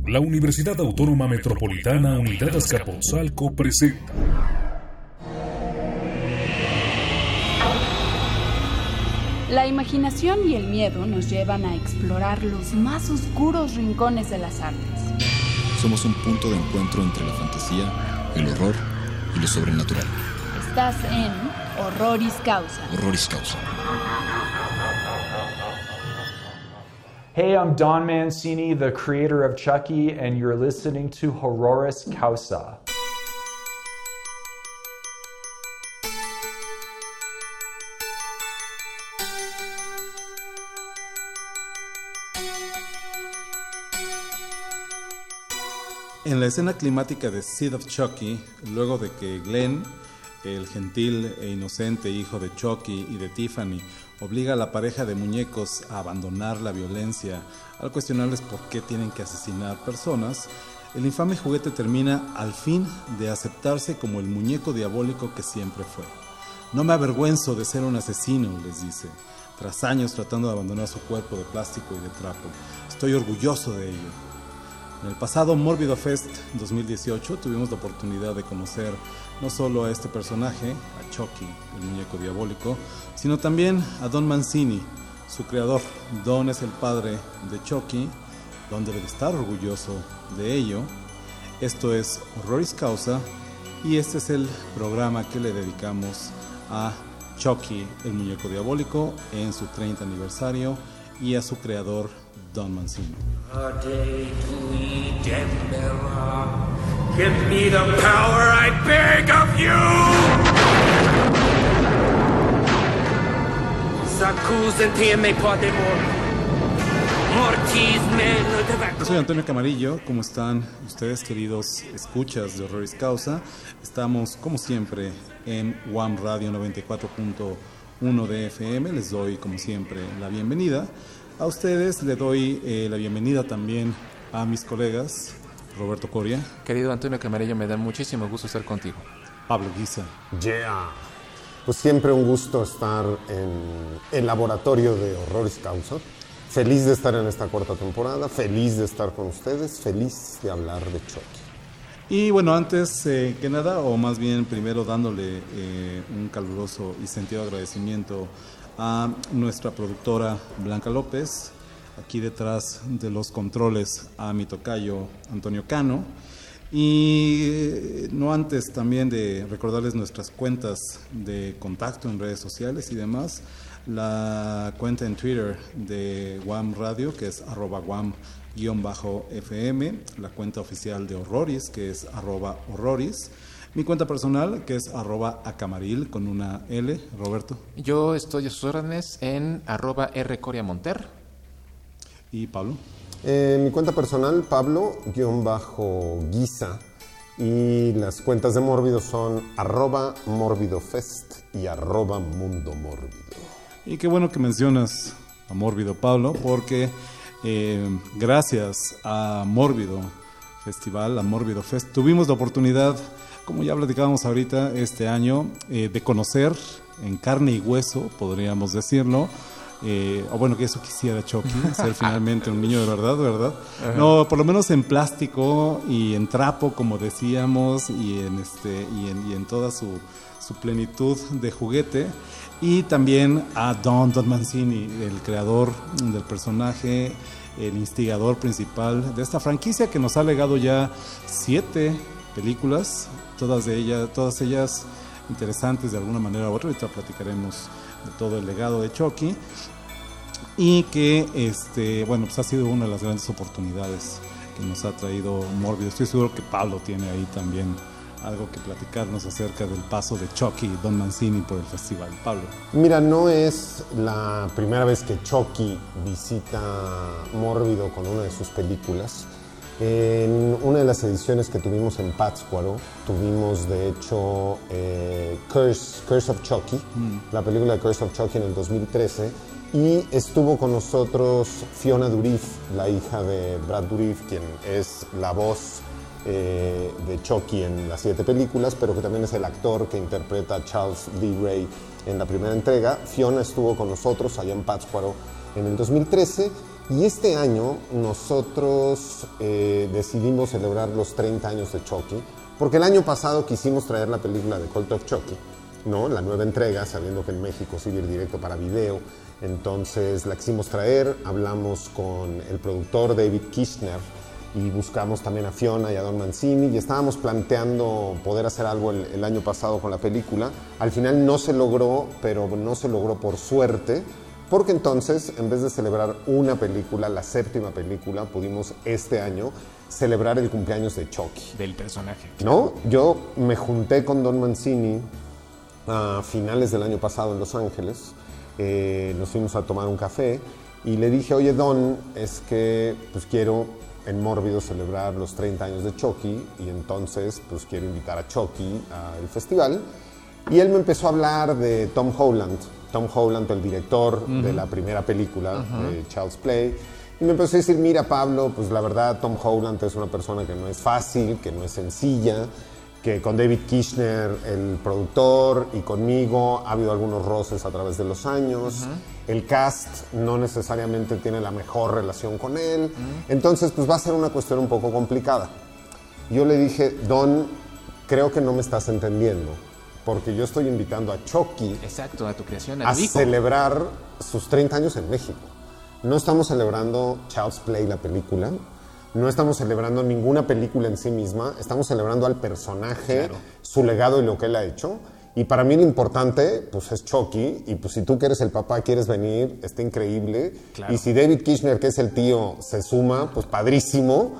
La Universidad Autónoma Metropolitana Unidad Azcapotzalco presenta La imaginación y el miedo nos llevan a explorar los más oscuros rincones de las artes. Somos un punto de encuentro entre la fantasía, el horror y lo sobrenatural. Estás en Horroris Causa. Horroris Causa. Hey, I'm Don Mancini, the creator of Chucky, and you're listening to Horroris Causa. En la escena climática de Seed of Chucky, luego de que Glenn, el gentil e inocente hijo de Chucky y de Tiffany, obliga a la pareja de muñecos a abandonar la violencia al cuestionarles por qué tienen que asesinar personas, el infame juguete termina al fin de aceptarse como el muñeco diabólico que siempre fue. No me avergüenzo de ser un asesino, les dice, tras años tratando de abandonar su cuerpo de plástico y de trapo. Estoy orgulloso de ello. En el pasado Mórbido Fest 2018 tuvimos la oportunidad de conocer no solo a este personaje, a Chucky, el muñeco diabólico, sino también a Don Mancini, su creador. Don es el padre de Chucky. Don debe de estar orgulloso de ello. Esto es Horroris Causa y este es el programa que le dedicamos a Chucky, el muñeco diabólico, en su 30 aniversario y a su creador, Don Mancini. A day to eat and mirror. Give me the power, I beg of you! S'accusano potemo. Mortis me. Yo soy Antonio Camarillo. ¿Cómo están ustedes, queridos escuchas de Horroris Causa? Estamos, como siempre, en UAM Radio 94.1 de FM. Les doy, como siempre, la bienvenida. A ustedes le doy la bienvenida también a mis colegas, Roberto Coria. Querido Antonio Camarillo, me da muchísimo gusto estar contigo. Pablo Guisa. Yeah. Pues siempre un gusto estar en el laboratorio de Horroris Causa. Feliz de estar en esta cuarta temporada, feliz de estar con ustedes, feliz de hablar de Chucky. Y bueno, antes que nada, o más bien primero dándole un caluroso y sentido agradecimiento a nuestra productora Blanca López, aquí detrás de los controles a mi tocayo Antonio Cano, y no antes también de recordarles nuestras cuentas de contacto en redes sociales y demás, la cuenta en Twitter de WAM Radio, que es @WAM_FM, la cuenta oficial de Horroris, que es @Horroris, mi cuenta personal, que es @acamaril con una L. Roberto. Yo estoy a sus órdenes en @rcoriamonter. ¿Y Pablo? Mi cuenta personal, Pablo_Guisa, y las cuentas de Mórbido son @MórbidoFest y @MundoMórbido. Y qué bueno que mencionas a Mórbido, Pablo, porque gracias a Mórbido Festival, a Mórbido Fest, tuvimos la oportunidad, como ya platicábamos ahorita, este año, de conocer en carne y hueso, podríamos decirlo, o bueno, que eso quisiera Chucky, ser finalmente un niño de verdad, ¿verdad? Uh-huh. No, por lo menos en plástico y en trapo, como decíamos, y en toda su plenitud de juguete. Y también a Don Mancini, el creador del personaje, el instigador principal de esta franquicia que nos ha legado ya 7 películas, todas ellas interesantes de alguna manera u otra. Ahorita platicaremos de todo el legado de Chucky, y que bueno, pues ha sido una de las grandes oportunidades que nos ha traído Mórbido. Estoy seguro que Pablo tiene ahí también algo que platicarnos acerca del paso de Chucky y Don Mancini por el festival. Pablo. Mira, no es la primera vez que Chucky visita Mórbido con una de sus películas. En una de las ediciones que tuvimos en Pátzcuaro, tuvimos de hecho Curse of Chucky, la película de Curse of Chucky en el 2013, y estuvo con nosotros Fiona Dourif, la hija de Brad Dourif, quien es la voz de Chucky en las 7 películas, pero que también es el actor que interpreta a Charles Lee Ray en la primera entrega. Fiona estuvo con nosotros allá en Pátzcuaro en el 2013 Y este año nosotros decidimos celebrar los 30 años de Chucky, porque el año pasado quisimos traer la película de Cult of Chucky, ¿no? La nueva entrega, sabiendo que en México sigue ir directo para video. Entonces la quisimos traer, hablamos con el productor David Kirshner y buscamos también a Fiona y a Don Mancini y estábamos planteando poder hacer algo el año pasado con la película. Al final no se logró, pero no se logró por suerte, porque entonces, en vez de celebrar una película, la 7ª película, pudimos este año celebrar el cumpleaños de Chucky. Del personaje. ¿No? Yo me junté con Don Mancini a finales del año pasado en Los Ángeles. Nos fuimos a tomar un café y le dije, oye Don, es que pues quiero en Mórbido celebrar los 30 años de Chucky y entonces pues quiero invitar a Chucky al festival. Y él me empezó a hablar de Tom Holland, el director de la primera película de Child's Play. Y me empezó a decir, mira Pablo, pues la verdad Tom Holland es una persona que no es fácil, que no es sencilla, que con David Kirshner, el productor, y conmigo ha habido algunos roces a través de los años. El cast no necesariamente tiene la mejor relación con él. Entonces, pues va a ser una cuestión un poco complicada. Yo le dije, Don, creo que no me estás entendiendo, porque yo estoy invitando a Chucky. Exacto, a tu creación, a celebrar sus 30 años en México. No estamos celebrando Child's Play, la película. No estamos celebrando ninguna película en sí misma. Estamos celebrando al personaje, claro, su legado y lo que él ha hecho. Y para mí lo importante, pues, es Chucky. Y pues si tú que eres el papá quieres venir, está increíble. Claro. Y si David Kirshner, que es el tío, se suma, pues padrísimo.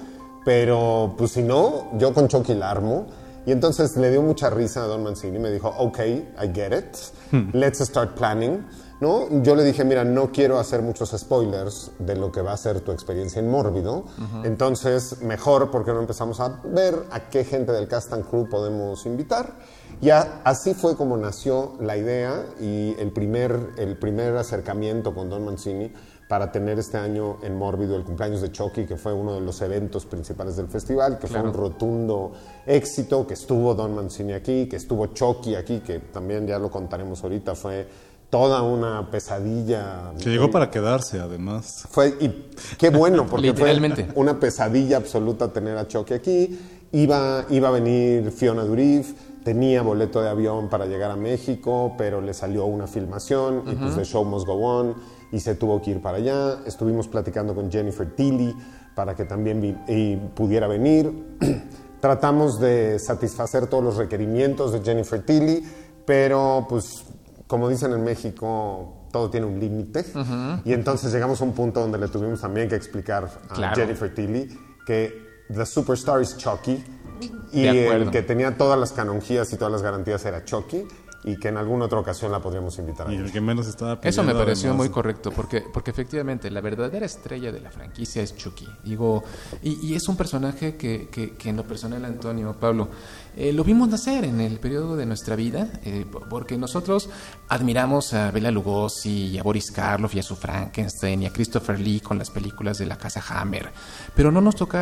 Pero pues si no, yo con Chucky la armo. Y entonces le dio mucha risa a Don Mancini. Me dijo, ok, I get it. Let's start planning. ¿No? Yo le dije, mira, no quiero hacer muchos spoilers de lo que va a ser tu experiencia en Mórbido. Entonces, mejor porque no empezamos a ver a qué gente del cast and crew podemos invitar. Y así fue como nació la idea y el primer acercamiento con Don Mancini para tener este año en Mórbido el cumpleaños de Chucky, que fue uno de los eventos principales del festival, que fue un rotundo éxito, que estuvo Don Mancini aquí, que estuvo Chucky aquí, que también ya lo contaremos ahorita, fue toda una pesadilla. Que llegó para quedarse, además. Y qué bueno, porque fue una pesadilla absoluta tener a Chucky aquí. Iba a venir Fiona Dourif, tenía boleto de avión para llegar a México, pero le salió una filmación y pues The Show Must Go On y se tuvo que ir para allá. Estuvimos platicando con Jennifer Tilly para que también pudiera venir. Tratamos de satisfacer todos los requerimientos de Jennifer Tilly, pero pues, como dicen en México, todo tiene un límite. Y entonces llegamos a un punto donde le tuvimos también que explicar a Jennifer Tilly que the superstar is Chucky y el que tenía todas las canonjías y todas las garantías era Chucky y que en alguna otra ocasión la podríamos invitar a y el que menos estaba pidiendo. Eso me pareció muy correcto porque efectivamente la verdadera estrella de la franquicia es Chucky. Digo, y es un personaje que en lo personal, Antonio, Pablo, lo vimos nacer en el periodo de nuestra vida, porque nosotros admiramos a Bela Lugosi y a Boris Karloff y a su Frankenstein y a Christopher Lee con las películas de la casa Hammer, pero no nos tocó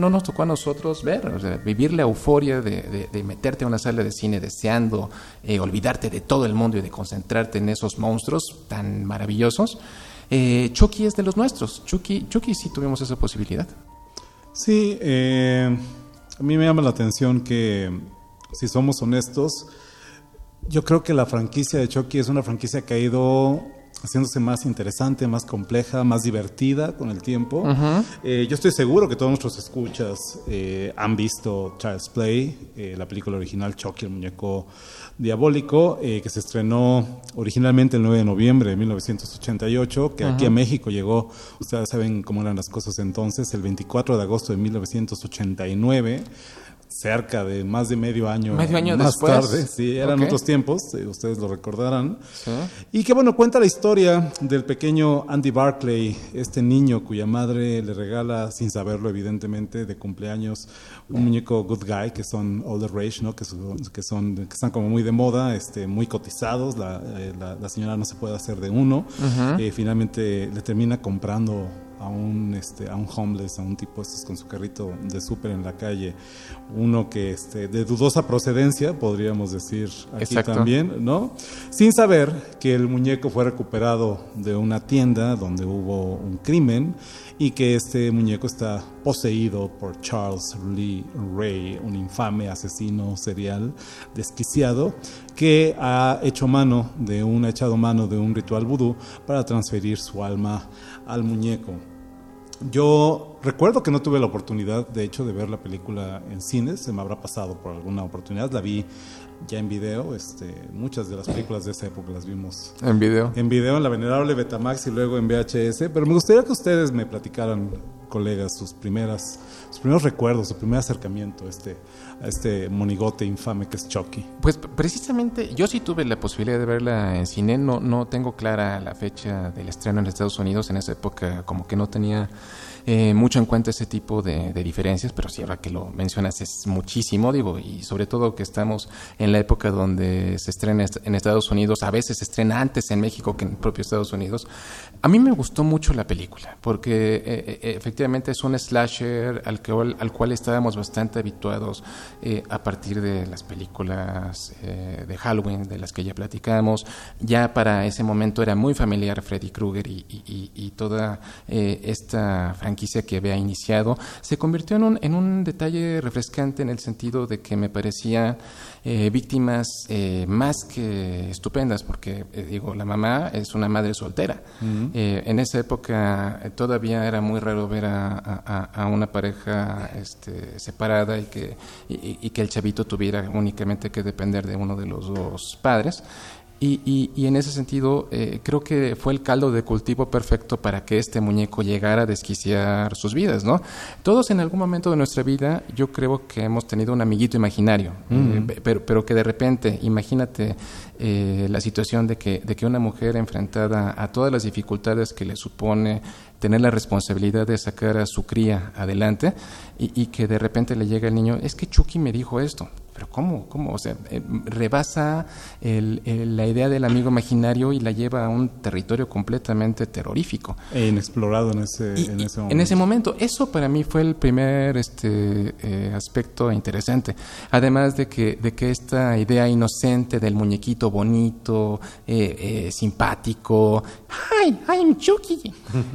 a nosotros ver, o sea, vivir la euforia de meterte a una sala de cine deseando olvidarte de todo el mundo y de concentrarte en esos monstruos tan maravillosos. Chucky es de los nuestros. Chucky sí tuvimos esa posibilidad. Sí, a mí me llama la atención que, si somos honestos, yo creo que la franquicia de Chucky es una franquicia que ha ido haciéndose más interesante, más compleja, más divertida con el tiempo. Yo estoy seguro que todos nuestros escuchas han visto Child's Play, la película original Chucky, el muñeco diabólico, que se estrenó originalmente el 9 de noviembre de 1988, que aquí a México llegó, ustedes saben cómo eran las cosas entonces, el 24 de agosto de 1989, cerca de más de medio año más después. Tarde, sí, eran otros tiempos, ustedes lo recordarán. Y que bueno, cuenta la historia del pequeño Andy Barclay, este niño cuya madre le regala, sin saberlo evidentemente, de cumpleaños un muñeco Good Guy, que son all the rage, ¿no? que están como muy de moda, muy cotizados, la señora no se puede hacer de uno, finalmente le termina comprando un homeless, a un tipo con su carrito de súper en la calle, uno que de dudosa procedencia, podríamos decir aquí también, ¿no? Sin saber que el muñeco fue recuperado de una tienda donde hubo un crimen y que este muñeco está poseído por Charles Lee Ray, un infame asesino serial desquiciado que ha echado mano de un ritual vudú para transferir su alma al muñeco. Yo recuerdo que no tuve la oportunidad, de hecho, de ver la película en cines. Se me habrá pasado por alguna oportunidad. La vi ya en video. Muchas de las películas de esa época las vimos en video, en la venerable Betamax y luego en VHS. Pero me gustaría que ustedes me platicaran, colegas, sus primeros recuerdos, su primer acercamiento a este monigote infame que es Chucky. Pues precisamente yo sí tuve la posibilidad de verla en cine. No tengo clara la fecha del estreno en Estados Unidos. En esa época como que no tenía mucho en cuenta ese tipo de diferencias, pero sí, ahora que lo mencionas es muchísimo, y sobre todo que estamos en la época donde se estrena en Estados Unidos, a veces se estrena antes en México que en el propio Estados Unidos. A mí me gustó mucho la película, porque efectivamente es un slasher al cual estábamos bastante habituados a partir de las películas de Halloween, de las que ya platicamos. Ya para ese momento era muy familiar Freddy Krueger y toda esta franquicia que había iniciado. Se convirtió en un detalle refrescante en el sentido de que me parecía víctimas más que estupendas, porque la mamá es una madre soltera. Uh-huh. En esa época todavía era muy raro ver a una pareja separada y que el chavito tuviera únicamente que depender de uno de los dos padres. Y en ese sentido creo que fue el caldo de cultivo perfecto para que este muñeco llegara a desquiciar sus vidas, ¿no? Todos en algún momento de nuestra vida yo creo que hemos tenido un amiguito imaginario, pero que de repente, imagínate la situación de que una mujer enfrentada a todas las dificultades que le supone tener la responsabilidad de sacar a su cría adelante y que de repente le llega el niño, es que Chucky me dijo esto. Pero ¿cómo? O sea, rebasa la idea del amigo imaginario y la lleva a un territorio completamente terrorífico. E inexplorado en ese momento. En ese momento. Eso para mí fue el primer aspecto interesante. Además de que esta idea inocente del muñequito bonito, simpático, ¡Hi, I'm Chucky!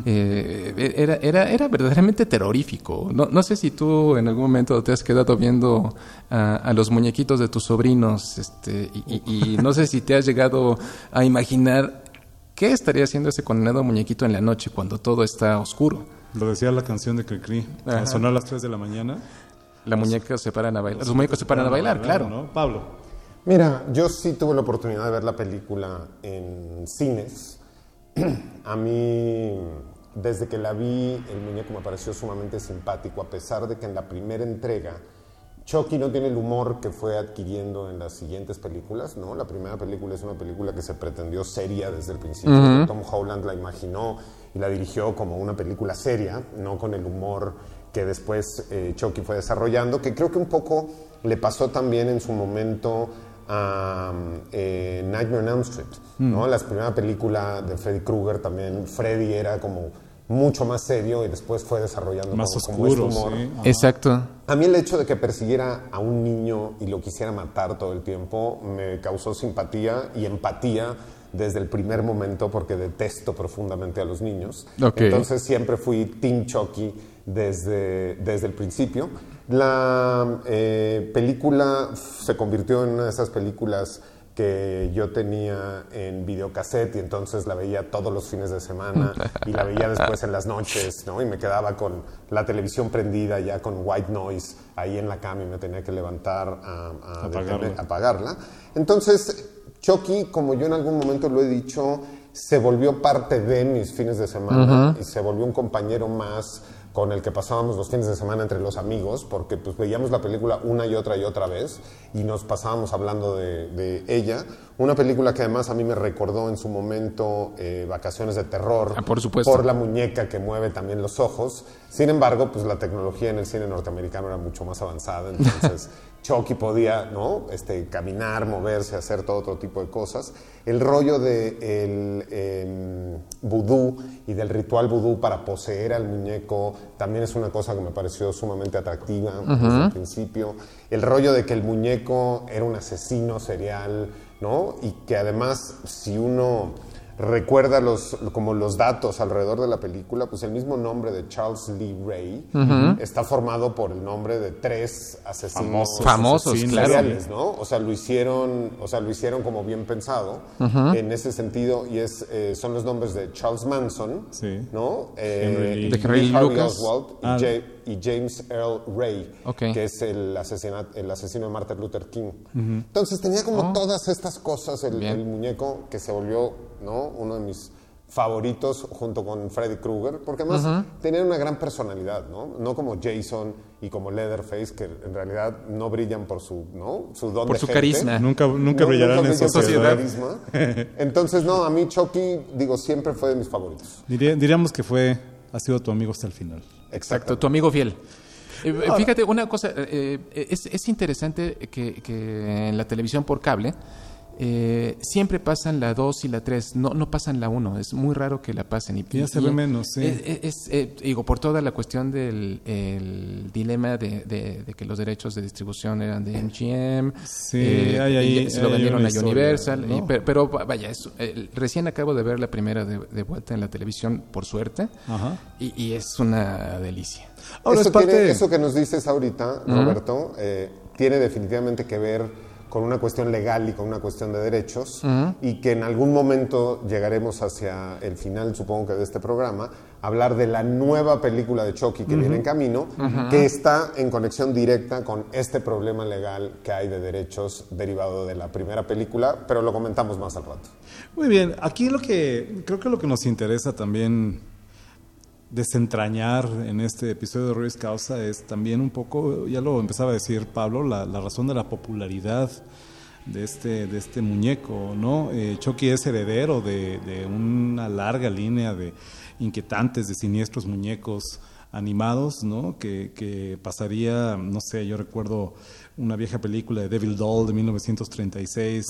Era verdaderamente terrorífico. No sé si tú en algún momento te has quedado viendo a los muñequitos de tus sobrinos y no sé si te has llegado a imaginar qué estaría haciendo ese condenado muñequito en la noche cuando todo está oscuro. Lo decía la canción de Cricri, sonó a las 3 de la mañana. La muñeca se paran a bailar. Los muñecos se paran a bailar, claro. ¿No? Pablo. Mira, yo sí tuve la oportunidad de ver la película en cines. A mí, desde que la vi, el muñeco me pareció sumamente simpático, a pesar de que en la primera entrega Chucky no tiene el humor que fue adquiriendo en las siguientes películas, ¿no? La primera película es una película que se pretendió seria desde el principio. Uh-huh. Tom Holland la imaginó y la dirigió como una película seria, no con el humor que después Chucky fue desarrollando, que creo que un poco le pasó también en su momento a Nightmare on Elm Street, ¿no? La primera película de Freddy Krueger también, Freddy era como mucho más serio y después fue desarrollando más como oscuro, este humor. Sí. Exacto. A mí el hecho de que persiguiera a un niño y lo quisiera matar todo el tiempo me causó simpatía y empatía desde el primer momento, porque detesto profundamente a los niños. Okay. Entonces siempre fui Team Chucky desde el principio. La película se convirtió en una de esas películas que yo tenía en videocassette y entonces la veía todos los fines de semana y la veía después en las noches, ¿no? Y me quedaba con la televisión prendida ya con white noise ahí en la cama y me tenía que levantar a apagarla. Entonces Chucky, como yo en algún momento lo he dicho, se volvió parte de mis fines de semana. Uh-huh. Y se volvió un compañero más con el que pasábamos los fines de semana entre los amigos, porque pues veíamos la película una y otra vez y nos pasábamos hablando de ella. Una película que además a mí me recordó en su momento Vacaciones de Terror, por supuesto, por la muñeca que mueve también los ojos. Sin embargo, pues la tecnología en el cine norteamericano era mucho más avanzada, entonces Chucky podía, ¿no? Caminar, moverse, hacer todo otro tipo de cosas. El rollo del vudú y del ritual vudú para poseer al muñeco también es una cosa que me pareció sumamente atractiva desde el principio. El rollo de que el muñeco era un asesino serial, ¿no? Y que además, si uno recuerda los datos alrededor de la película, pues el mismo nombre de Charles Lee Ray está formado por el nombre de 3 asesinos famosos, seriales, ¿no? O sea, lo hicieron como bien pensado en ese sentido, y son los nombres de Charles Manson, ¿no? de Henry Lucas Oswald y James Earl Ray, que es el asesino de Martin Luther King. Entonces tenía como todas estas cosas el muñeco, que se volvió, ¿no?, uno de mis favoritos junto con Freddy Krueger, porque además tenían una gran personalidad, ¿no? No como Jason y como Leatherface, que en realidad no brillan por su don por de su gente. carisma. Nunca brillarán en sociedad. Entonces, no, a mí Chucky, siempre fue de mis favoritos. Diríamos que ha sido tu amigo hasta el final. Exacto, tu amigo fiel. Fíjate, una cosa, es interesante que en la televisión por cable siempre pasan la 2 y la 3, no pasan la 1, es muy raro que la pasen. Ya se ve menos, sí. Digo, por toda la cuestión del dilema de que los derechos de distribución eran de MGM, y se lo vendieron a Universal, ¿no? Pero vaya, recién acabo de ver la primera de vuelta en la televisión, por suerte, y es una delicia. Ahora, eso que nos dices ahorita, Roberto, tiene definitivamente que ver con una cuestión legal y con una cuestión de derechos, y que en algún momento llegaremos hacia el final, supongo que de este programa, a hablar de la nueva película de Chucky que viene en camino, que está en conexión directa con este problema legal que hay de derechos derivado de la primera película, pero lo comentamos más al rato. Muy bien, aquí creo que lo que nos interesa también desentrañar en este episodio de Horroris Causa es también un poco, ya lo empezaba a decir Pablo, la razón de la popularidad de este muñeco, ¿no? Chucky es heredero de una larga línea de inquietantes, de siniestros muñecos animados, ¿no? Que pasaría, no sé, yo recuerdo una vieja película de Devil Doll de 1936,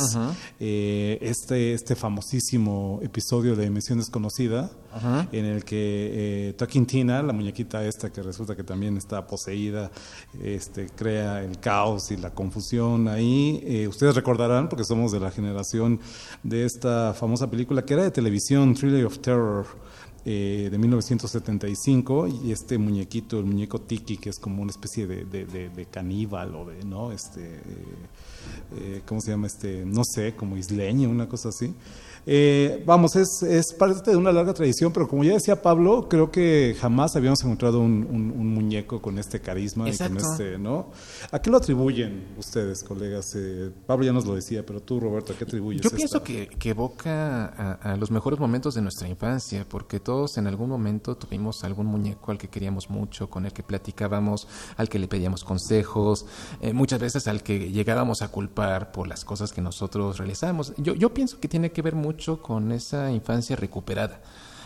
este famosísimo episodio de Misión Desconocida, en el que Talking Tina, la muñequita esta que resulta que también está poseída, crea el caos y la confusión ahí. Ustedes recordarán, porque somos de la generación de esta famosa película que era de televisión, Thriller of Terror, de 1975, y este muñequito, el muñeco Tiki, que es como una especie de caníbal o de, ¿no? ¿Cómo se llama? No sé, como isleño, una cosa así. Vamos, es parte de una larga tradición, pero como ya decía Pablo, creo que jamás habíamos encontrado un muñeco con este carisma. Exacto. Y con ¿no? ¿A qué lo atribuyen ustedes, colegas? Pablo ya nos lo decía, pero tú, Roberto, ¿a qué atribuyes? Yo pienso que evoca a los mejores momentos de nuestra infancia, porque todos en algún momento tuvimos algún muñeco al que queríamos mucho, con el que platicábamos, al que le pedíamos consejos, muchas veces al que llegábamos a culpar por las cosas que nosotros realizábamos. Yo pienso que tiene que ver mucho con esa infancia recuperada,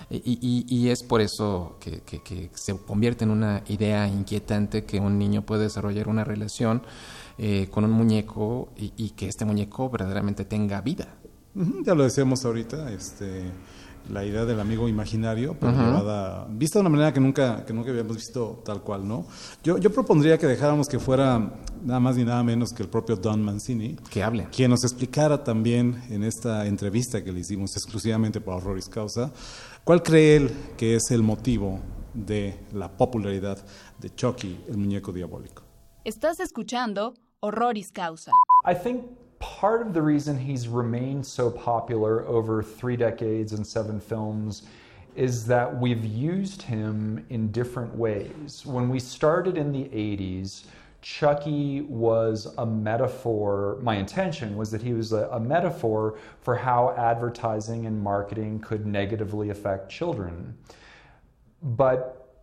y es por eso que se convierte en una idea inquietante que un niño puede desarrollar una relación con un muñeco y que este muñeco verdaderamente tenga vida. Ya lo decíamos ahorita, la idea del amigo imaginario, pero vista de una manera que nunca habíamos visto tal cual, ¿no? Yo propondría que dejáramos que fuera nada más ni nada menos que el propio Don Mancini, que hable, quien nos explicara también en esta entrevista que le hicimos exclusivamente para Horroris Causa, cuál cree él que es el motivo de la popularidad de Chucky, el muñeco diabólico. Estás escuchando Horroris Causa. I think part of the reason he's remained so popular over 3 decades and 7 films is that we've used him in different ways. When we started in the 80s, Chucky was a metaphor. My intention was that he was a metaphor for how advertising and marketing could negatively affect children. But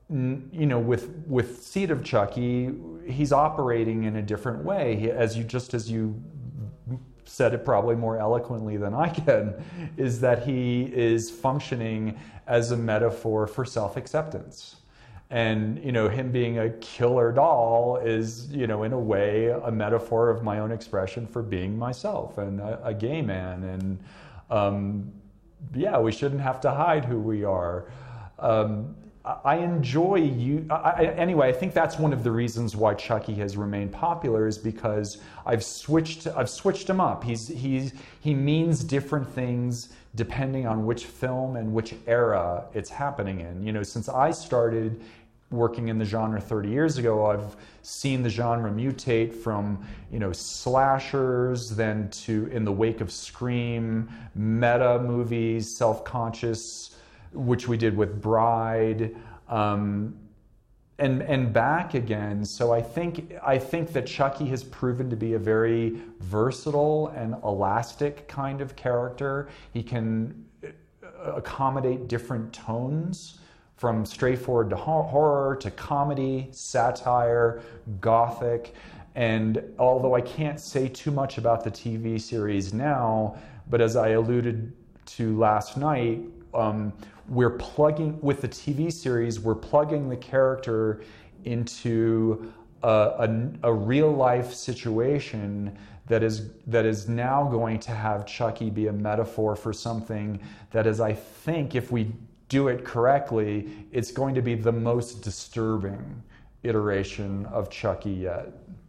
with Seed of Chucky, he's operating in a different way. As you said it probably more eloquently than I can, is that he is functioning as a metaphor for self-acceptance. And, him being a killer doll is, in a way, a metaphor of my own expression for being myself and a gay man. And, we shouldn't have to hide who we are. I enjoy anyway, I think that's one of the reasons why Chucky has remained popular, is because I've switched him up. He means different things depending on which film and which era it's happening in. Since I started working in the genre 30 years ago, I've seen the genre mutate from, slashers, then to, in the wake of Scream, meta movies, self-conscious, which we did with Bride, and back again. So I think that Chucky has proven to be a very versatile and elastic kind of character. He can accommodate different tones, from straightforward to horror to comedy, satire, gothic. And although I can't say too much about the TV series now, but as I alluded to last night, we're plugging, with the TV series, we're plugging the character into a real life situation that is now going to have Chucky be a metaphor for something that is, I think, if we do it correctly, it's going to be the most disturbing iteration of Chucky yet.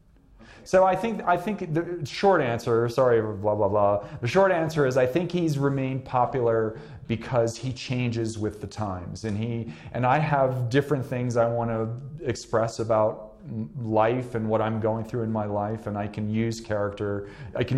So I think the short answer, sorry, blah, blah, blah. The short answer is I think he's remained popular because he changes with the times. And I have different things I want to express about life and what I'm going through in my life, and I can use the character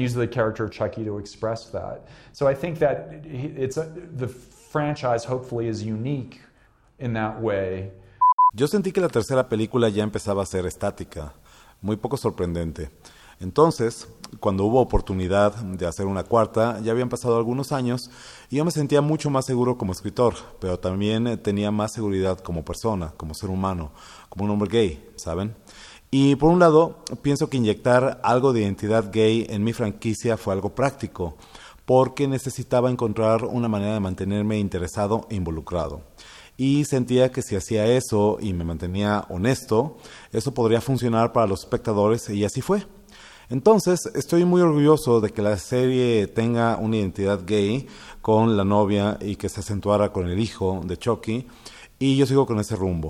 of Chucky to express that. So I think that the franchise hopefully is unique in that way. Yo sentí que la tercera película ya empezaba a ser estática, muy poco sorprendente. Entonces, cuando hubo oportunidad de hacer una cuarta, ya habían pasado algunos años y yo me sentía mucho más seguro como escritor, pero también tenía más seguridad como persona, como ser humano, como un hombre gay, ¿saben? Y por un lado, pienso que inyectar algo de identidad gay en mi franquicia fue algo práctico, porque necesitaba encontrar una manera de mantenerme interesado e involucrado. Y sentía que si hacía eso y me mantenía honesto, eso podría funcionar para los espectadores, y así fue. Entonces, estoy muy orgulloso de que la serie tenga una identidad gay con la novia y que se acentuara con el hijo de Chucky, y yo sigo con ese rumbo.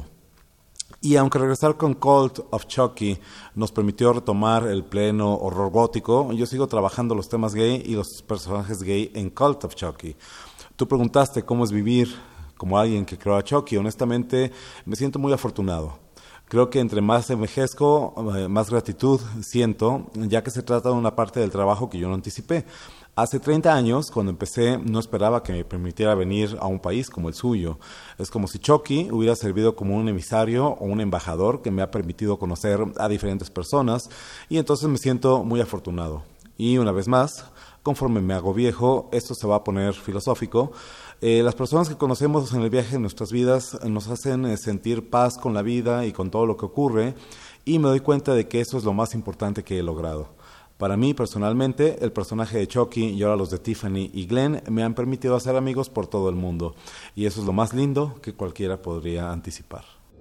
Y aunque regresar con Cult of Chucky nos permitió retomar el pleno horror gótico, yo sigo trabajando los temas gay y los personajes gay en Cult of Chucky. Tú preguntaste cómo es vivir como alguien que creó a Chucky. Honestamente, me siento muy afortunado. Creo que entre más envejezco, más gratitud siento, ya que se trata de una parte del trabajo que yo no anticipé. Hace 30 años, cuando empecé, no esperaba que me permitiera venir a un país como el suyo. Es como si Chucky hubiera servido como un emisario o un embajador que me ha permitido conocer a diferentes personas, y entonces me siento muy afortunado. Y una vez más, conforme me hago viejo, esto se va a poner filosófico. Las personas que conocemos en el viaje de nuestras vidas nos hacen sentir paz con la vida y con todo lo que ocurre, y me doy cuenta de que eso es lo más importante que he logrado. Para mí, personalmente, el personaje de Chucky y ahora los de Tiffany y Glenn me han permitido hacer amigos por todo el mundo, y eso es lo más lindo que cualquiera podría anticipar.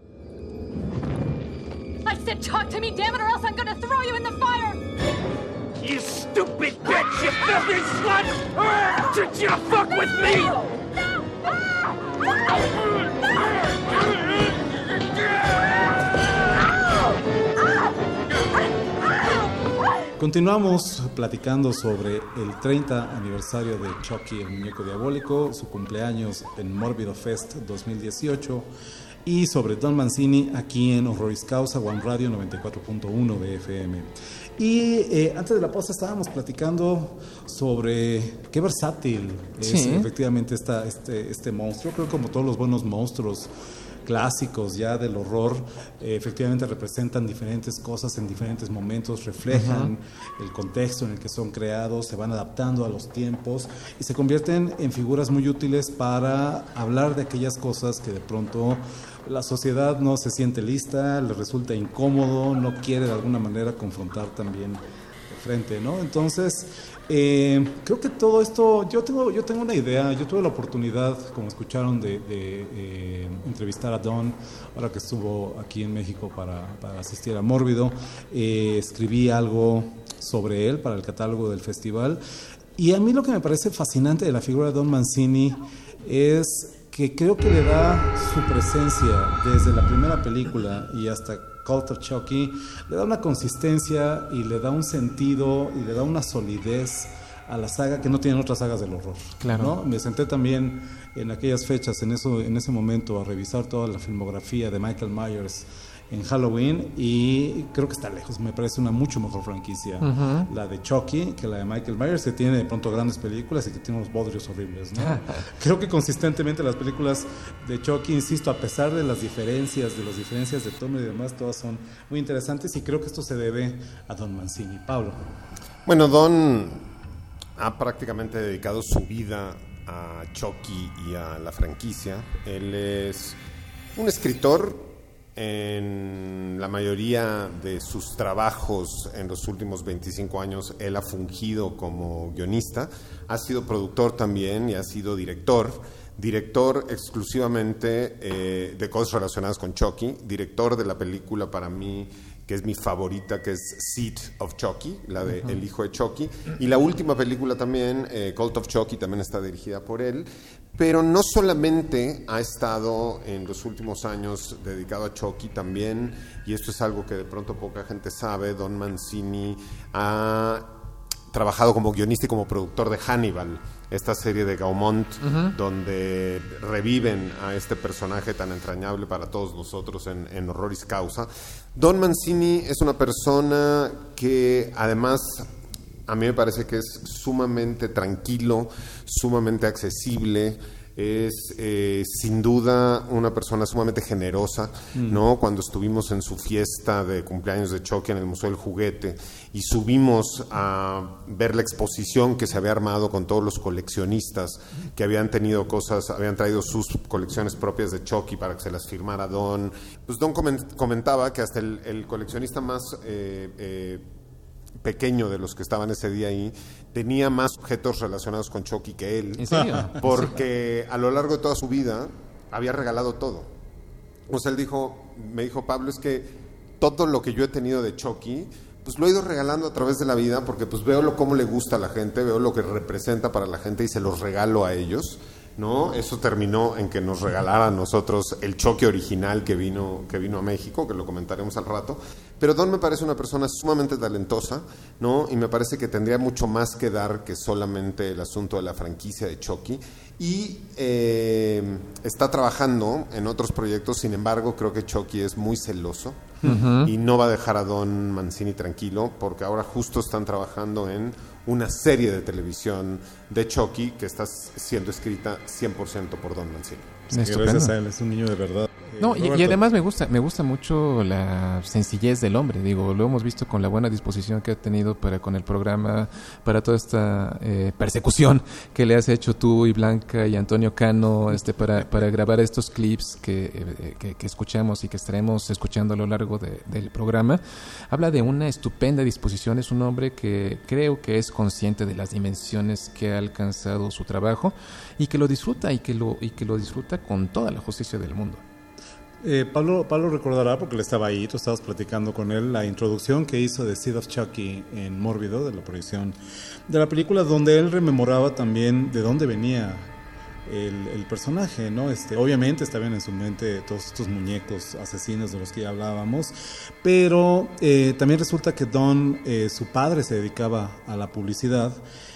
I said talk to me, damn it, or else I'm gonna throw you in the fire! You stupid bitch, you filthy slut! Did you fuck with me? Continuamos platicando sobre el 30 aniversario de Chucky, el muñeco diabólico, su cumpleaños en Mórbido Fest 2018, y sobre Don Mancini aquí en Horroris Causa, One Radio 94.1 de FM. Y antes de la pausa estábamos platicando sobre qué versátil es efectivamente este monstruo. Creo que como todos los buenos monstruos clásicos ya del horror, efectivamente representan diferentes cosas en diferentes momentos, reflejan el contexto en el que son creados, se van adaptando a los tiempos y se convierten en figuras muy útiles para hablar de aquellas cosas que de pronto la sociedad no se siente lista, le resulta incómodo, no quiere de alguna manera confrontar también de frente, ¿no? Entonces, creo que todo esto, yo tengo una idea. Yo tuve la oportunidad, como escucharon, de entrevistar a Don ahora que estuvo aquí en México para asistir a Mórbido. Escribí algo sobre él para el catálogo del festival, y a mí lo que me parece fascinante de la figura de Don Mancini es que creo que le da su presencia desde la primera película y hasta Cult of Chucky, le da una consistencia y le da un sentido y le da una solidez a la saga que no tienen otras sagas del horror. Claro. ¿No? Me senté también en aquellas fechas, en ese momento, a revisar toda la filmografía de Michael Myers en Halloween, y creo que está lejos. Me parece una mucho mejor franquicia la de Chucky que la de Michael Myers, que tiene de pronto grandes películas y que tiene unos bodrios horribles, ¿no? Creo que consistentemente las películas de Chucky, insisto, a pesar de las diferencias de tono y demás, todas son muy interesantes, y creo que esto se debe a Don Mancini. Pablo. Bueno, Don ha prácticamente dedicado su vida a Chucky y a la franquicia. Él es un escritor. En la mayoría de sus trabajos en los últimos 25 años, él ha fungido como guionista, ha sido productor también y ha sido director exclusivamente de cosas relacionadas con Chucky, director de la película para mí que es mi favorita, que es Seed of Chucky, la de El hijo de Chucky, y la última película también, Cult of Chucky, también está dirigida por él. Pero no solamente ha estado en los últimos años dedicado a Chucky, también, y esto es algo que de pronto poca gente sabe, Don Mancini ha trabajado como guionista y como productor de Hannibal, esta serie de Gaumont, donde reviven a este personaje tan entrañable para todos nosotros en Horroris Causa. Don Mancini es una persona que además a mí me parece que es sumamente tranquilo, sumamente accesible, es sin duda una persona sumamente generosa, ¿no? Cuando estuvimos en su fiesta de cumpleaños de Chucky en el Museo del Juguete y subimos a ver la exposición que se había armado con todos los coleccionistas que habían tenido cosas, habían traído sus colecciones propias de Chucky para que se las firmara Don. Pues Don comentaba que hasta el coleccionista más pequeño de los que estaban ese día ahí tenía más objetos relacionados con Chucky que él. ¿En serio? Porque a lo largo de toda su vida había regalado todo. O sea, me dijo, Pablo, es que todo lo que yo he tenido de Chucky, pues lo he ido regalando a través de la vida, porque pues veo cómo le gusta a la gente, veo lo que representa para la gente y se los regalo a ellos, ¿no? Eso terminó en que nos regalara a nosotros el Chucky original que vino a México, que lo comentaremos al rato. Pero Don me parece una persona sumamente talentosa, ¿no? Y me parece que tendría mucho más que dar que solamente el asunto de la franquicia de Chucky. Y está trabajando en otros proyectos. Sin embargo, creo que Chucky es muy celoso y no va a dejar a Don Mancini tranquilo, porque ahora justo están trabajando en una serie de televisión de Chucky que está siendo escrita 100% por Don Mancini. Gracias a él, es un niño de verdad. No, y además me gusta mucho la sencillez del hombre. Digo, lo hemos visto con la buena disposición que ha tenido con el programa, para toda esta persecución que le has hecho tú y Blanca y Antonio Cano, para grabar estos clips que escuchamos y que estaremos escuchando a lo largo del programa. Habla de una estupenda disposición. Es un hombre que creo que es consciente de las dimensiones que ha alcanzado su trabajo y que lo disfruta y que lo disfruta con toda la justicia del mundo. Pablo recordará, porque él estaba ahí, tú estabas platicando con él, la introducción que hizo de Seed of Chucky en Mórbido, de la proyección de la película, donde él rememoraba también de dónde venía el personaje, ¿no? Obviamente estaban en su mente todos estos muñecos asesinos de los que ya hablábamos, pero también resulta que Don, su padre, se dedicaba a la publicidad.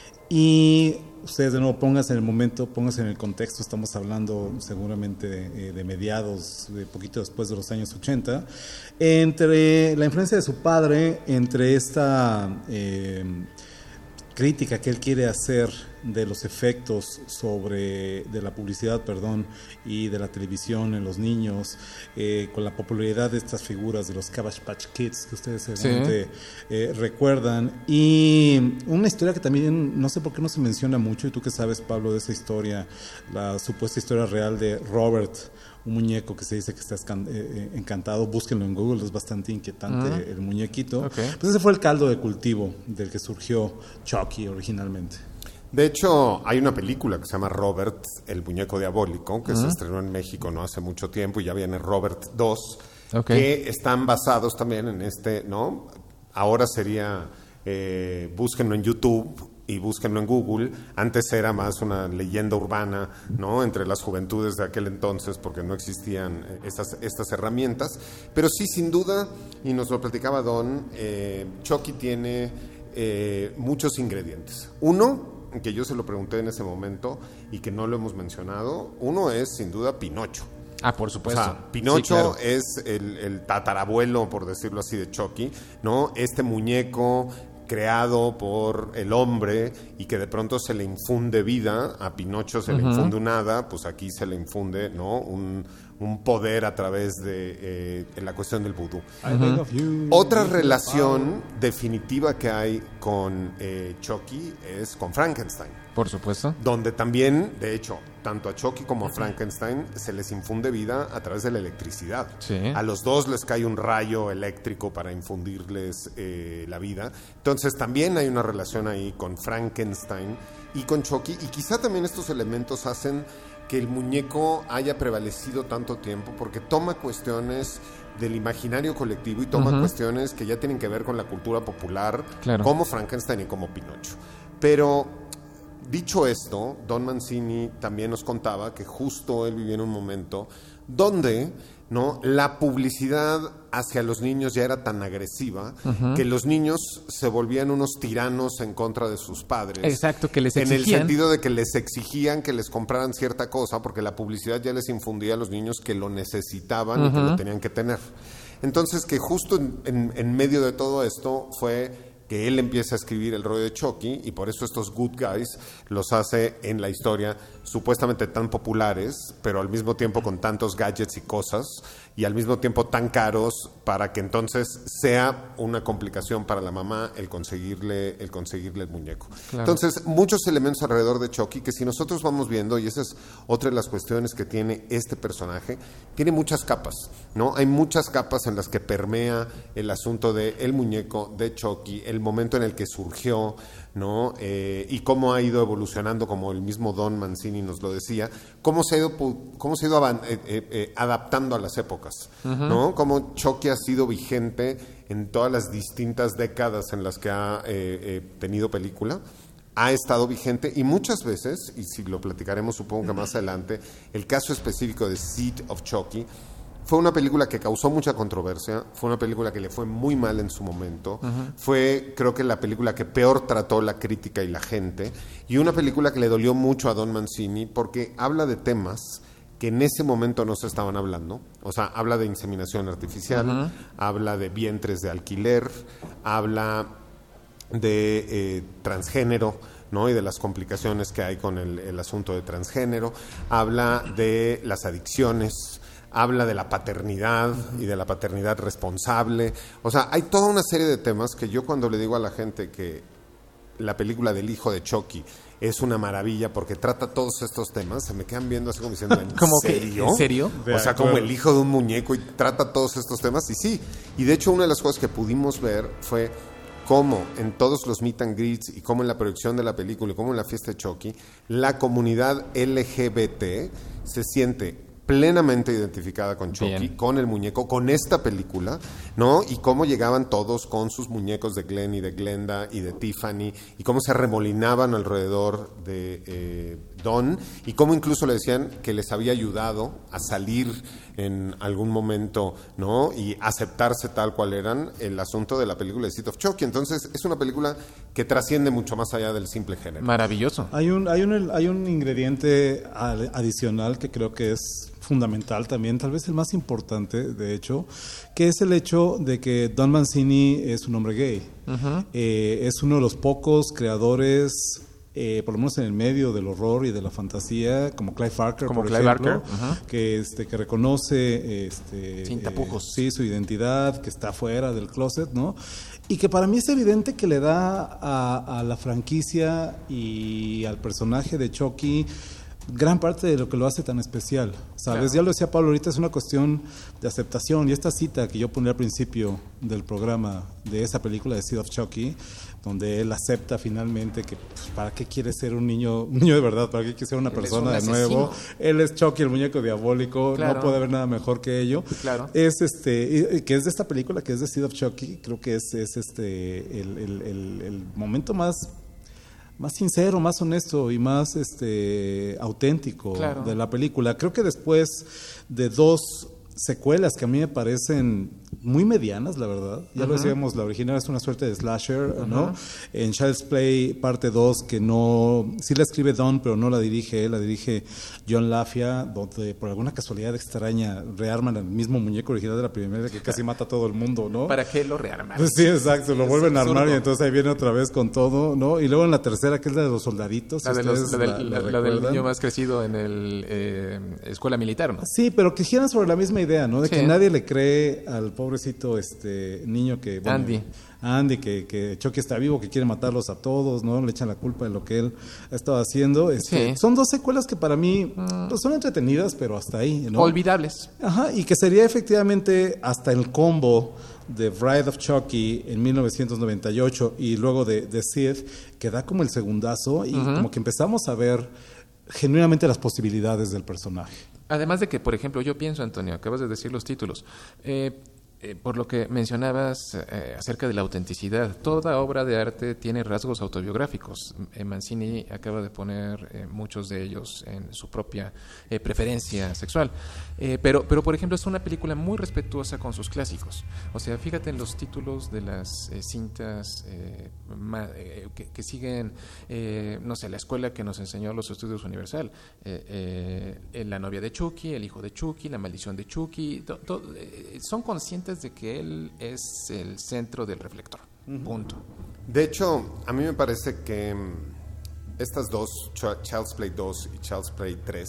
Y ustedes de nuevo pónganse en el momento, pónganse en el contexto. Estamos hablando seguramente de mediados, de poquito después de los años 80, entre la influencia de su padre, entre esta crítica que él quiere hacer de los efectos de la publicidad, y de la televisión en los niños, con la popularidad de estas figuras de los Cabbage Patch Kids que ustedes seguramente recuerdan, y una historia que también no sé por qué no se menciona mucho, y tú que sabes, Pablo, de esa historia, la supuesta historia real de Robert, un muñeco que se dice que está encantado. Búsquenlo en Google, es bastante inquietante el muñequito. Pues ese fue el caldo de cultivo del que surgió Chucky originalmente. De hecho, hay una película que se llama Robert, el muñeco diabólico, que se estrenó en México no hace mucho tiempo, y ya viene Robert 2, que están basados también en ¿no? Ahora sería, búsquenlo en YouTube y búsquenlo en Google. Antes era más una leyenda urbana, ¿no?, entre las juventudes de aquel entonces, porque no existían estas herramientas. Pero sí, sin duda, y nos lo platicaba Don, Chucky tiene muchos ingredientes. Uno, que yo se lo pregunté en ese momento y que no lo hemos mencionado, uno es sin duda Pinocho. Ah, por supuesto. O sea, Pinocho es el tatarabuelo, por decirlo así, de Chucky, ¿no? Este muñeco creado por el hombre y que de pronto se le infunde vida. A Pinocho se le infunde un hada, pues aquí se le infunde, ¿no?, un poder a través de la cuestión del vudú. Otra relación definitiva que hay con Chucky es con Frankenstein. Por supuesto. Donde también, de hecho, tanto a Chucky como a Frankenstein se les infunde vida a través de la electricidad. Sí. A los dos les cae un rayo eléctrico para infundirles la vida. Entonces también hay una relación ahí con Frankenstein y con Chucky, y quizá también estos elementos hacen que el muñeco haya prevalecido tanto tiempo, porque toma cuestiones del imaginario colectivo y toma cuestiones que ya tienen que ver con la cultura popular, como Frankenstein y como Pinocho. Pero dicho esto, Don Mancini también nos contaba que justo él vivía en un momento donde, ¿no?, la publicidad hacia los niños ya era tan agresiva que los niños se volvían unos tiranos en contra de sus padres. Exacto, que les exigían. En el sentido de que les exigían que les compraran cierta cosa, porque la publicidad ya les infundía a los niños que lo necesitaban y que lo tenían que tener. Entonces, que justo en medio de todo esto fue que él empieza a escribir el rollo de Chucky, y por eso estos good guys los hace en la historia supuestamente tan populares, pero al mismo tiempo con tantos gadgets y cosas, y al mismo tiempo tan caros, para que entonces sea una complicación para la mamá el conseguirle el muñeco. Entonces, muchos elementos alrededor de Chucky que si nosotros vamos viendo, y esa es otra de las cuestiones que tiene este personaje, tiene muchas capas, ¿no? Hay muchas capas en las que permea el asunto del muñeco de Chucky, el momento en el que surgió, ¿no? Y cómo ha ido evolucionando, como el mismo Don Mancini nos lo decía, cómo se ha ido adaptando a las épocas, ¿no? Cómo Chucky ha sido vigente en todas las distintas décadas en las que ha tenido película. Ha estado vigente, y muchas veces, y si lo platicaremos supongo que más adelante, el caso específico de Seed of Chucky fue una película que causó mucha controversia, fue una película que le fue muy mal en su momento, fue, creo que, la película que peor trató la crítica y la gente, y una película que le dolió mucho a Don Mancini porque habla de temas que en ese momento no se estaban hablando. O sea, habla de inseminación artificial, habla de vientres de alquiler, habla de transgénero, ¿no?, y de las complicaciones que hay con el asunto de transgénero, habla de las adicciones, habla de la paternidad y de la paternidad responsable. O sea, hay toda una serie de temas que yo, cuando le digo a la gente que la película del hijo de Chucky es una maravilla porque trata todos estos temas, se me quedan viendo así como diciendo, ¿en serio? ¿En serio? O sea, como el hijo de un muñeco y trata todos estos temas. Y sí, y de hecho una de las cosas que pudimos ver fue cómo en todos los meet and greets y cómo en la producción de la película y cómo en la fiesta de Chucky, la comunidad LGBT se siente plenamente identificada con Chucky, con el muñeco, con esta película, ¿no? Y cómo llegaban todos con sus muñecos de Glenn y de Glenda y de Tiffany, y cómo se remolinaban alrededor de Don, y cómo incluso le decían que les había ayudado a salir en algún momento, ¿no?, y aceptarse tal cual eran, el asunto de la película de Seed of Chucky. Entonces, es una película que trasciende mucho más allá del simple género. Maravilloso. Hay un ingrediente adicional que creo que es fundamental también, tal vez el más importante, de hecho, que es el hecho de que Don Mancini es un hombre gay. Es uno de los pocos creadores por lo menos en el medio del horror y de la fantasía, como Clive Barker, como por Clive ejemplo, Barker, que reconoce sin tapujos, sí, su identidad, que está fuera del closet, ¿no? Y que para mí es evidente que le da a la franquicia y al personaje de Chucky gran parte de lo que lo hace tan especial, ¿sabes? Claro. Ya lo decía Pablo, ahorita es una cuestión de aceptación, y esta cita que yo ponía al principio del programa de esa película de Seed of Chucky, donde él acepta finalmente que pues, ¿para qué quiere ser un niño de verdad? ¿Para qué quiere ser una persona de nuevo? Él es Chucky, el muñeco diabólico, claro. No puede haber nada mejor que ello. Claro. Es que es de esta película, que es de Seed of Chucky, creo que es el momento más sincero, más honesto y más auténtico, claro, de la película. Creo que después de 2 secuelas que a mí me parecen muy medianas, la verdad. Ya lo decíamos, la original es una suerte de slasher, ¿no? En Child's Play, parte 2, que no... Sí la escribe Don, pero no la dirige él, la dirige John Lafia, donde por alguna casualidad extraña rearman el mismo muñeco original de la primera, que casi mata a todo el mundo, ¿no? ¿Para qué lo rearman? Pues sí, exacto, lo vuelven a armar y entonces ahí viene otra vez con todo, ¿no? Y luego en la tercera, que es la de los soldaditos. La del niño más crecido en el escuela militar, ¿no? Sí, pero que giran sobre la misma idea, ¿no? De que nadie le cree al pobrecito niño que... Bueno, Andy, que Chucky está vivo, que quiere matarlos a todos, ¿no? Le echan la culpa de lo que él ha estado haciendo. Son 2 secuelas que para mí pues, son entretenidas, pero hasta ahí, ¿no? Olvidables. Ajá, y que sería efectivamente hasta el combo de Bride of Chucky en 1998 y luego de Seed, que da como el segundazo y como que empezamos a ver genuinamente las posibilidades del personaje. Además de que, por ejemplo, yo pienso, Antonio, acabas de decir los títulos, por lo que mencionabas acerca de la autenticidad, toda obra de arte tiene rasgos autobiográficos. Mancini acaba de poner muchos de ellos en su propia preferencia sexual. Pero, por ejemplo, es una película muy respetuosa con sus clásicos. O sea, fíjate en los títulos de las cintas que siguen, no sé, la escuela que nos enseñó los estudios Universal. La novia de Chucky, el hijo de Chucky, la maldición de Chucky. Son conscientes de que él es el centro del reflector. Punto. De hecho, a mí me parece que estas 2, Child's Play 2 y Child's Play 3,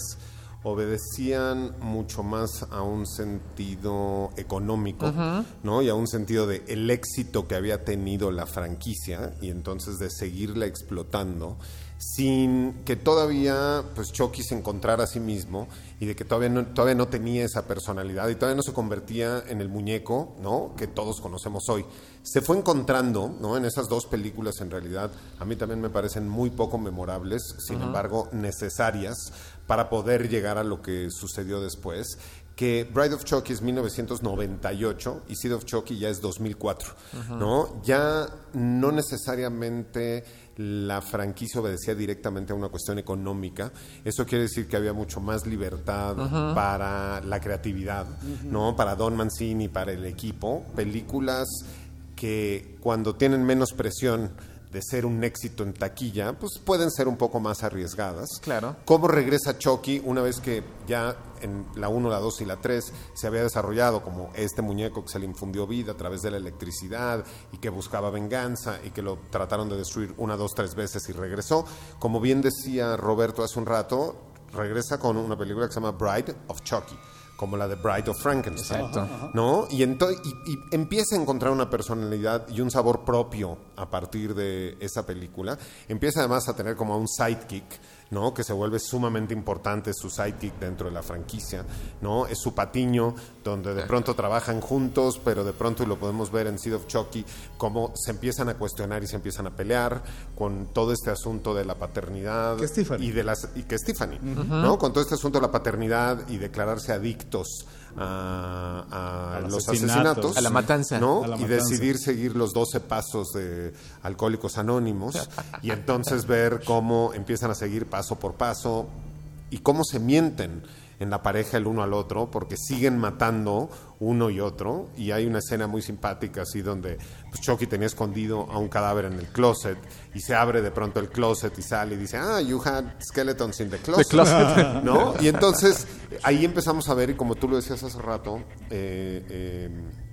obedecían mucho más a un sentido económico, ¿no? Y a un sentido de el éxito que había tenido la franquicia y entonces de seguirla explotando sin que todavía pues Chucky se encontrara a sí mismo y de que todavía no tenía esa personalidad y todavía no se convertía en el muñeco, ¿no?, que todos conocemos hoy. Se fue encontrando, ¿no?, en esas 2 películas. En realidad a mí también me parecen muy poco memorables, sin embargo necesarias para poder llegar a lo que sucedió después, que Bride of Chucky es 1998 y Seed of Chucky ya es 2004, ¿no? Ya no necesariamente la franquicia obedecía directamente a una cuestión económica. Eso quiere decir que había mucho más libertad para la creatividad, ¿no? Para Don Mancini, para el equipo. Películas que cuando tienen menos presión de ser un éxito en taquilla, pues pueden ser un poco más arriesgadas. Claro. ¿Cómo regresa Chucky una vez que ya en la 1, la 2 y la 3 se había desarrollado como este muñeco que se le infundió vida a través de la electricidad y que buscaba venganza y que lo trataron de destruir 1, 2, 3 veces y regresó? Como bien decía Roberto hace un rato, regresa con una película que se llama Bride of Chucky, como la de Bride of Frankenstein. Exacto. ¿No? Y empieza a encontrar una personalidad y un sabor propio a partir de esa película. Empieza además a tener como un sidekick, ¿no?, que se vuelve sumamente importante, su sidekick dentro de la franquicia, ¿no? Es su patiño, donde de pronto trabajan juntos, pero de pronto, y lo podemos ver en Seed of Chucky, cómo se empiezan a cuestionar y se empiezan a pelear con todo este asunto de la paternidad. Que es Tiffany. Y que es Tiffany, ¿no? Con todo este asunto de la paternidad y declararse adictos a los asesinatos, a la matanza, ¿no? A la y matanza. decidir seguir los 12 pasos de Alcohólicos Anónimos y entonces ver cómo empiezan a seguir paso por paso y cómo se mienten en la pareja el uno al otro, porque siguen matando uno y otro. Y hay una escena muy simpática así donde pues, Chucky tenía escondido a un cadáver en el closet y se abre de pronto el closet y sale y dice, you had skeletons in the closet. ¿No? Y entonces ahí empezamos a ver, y como tú lo decías hace rato,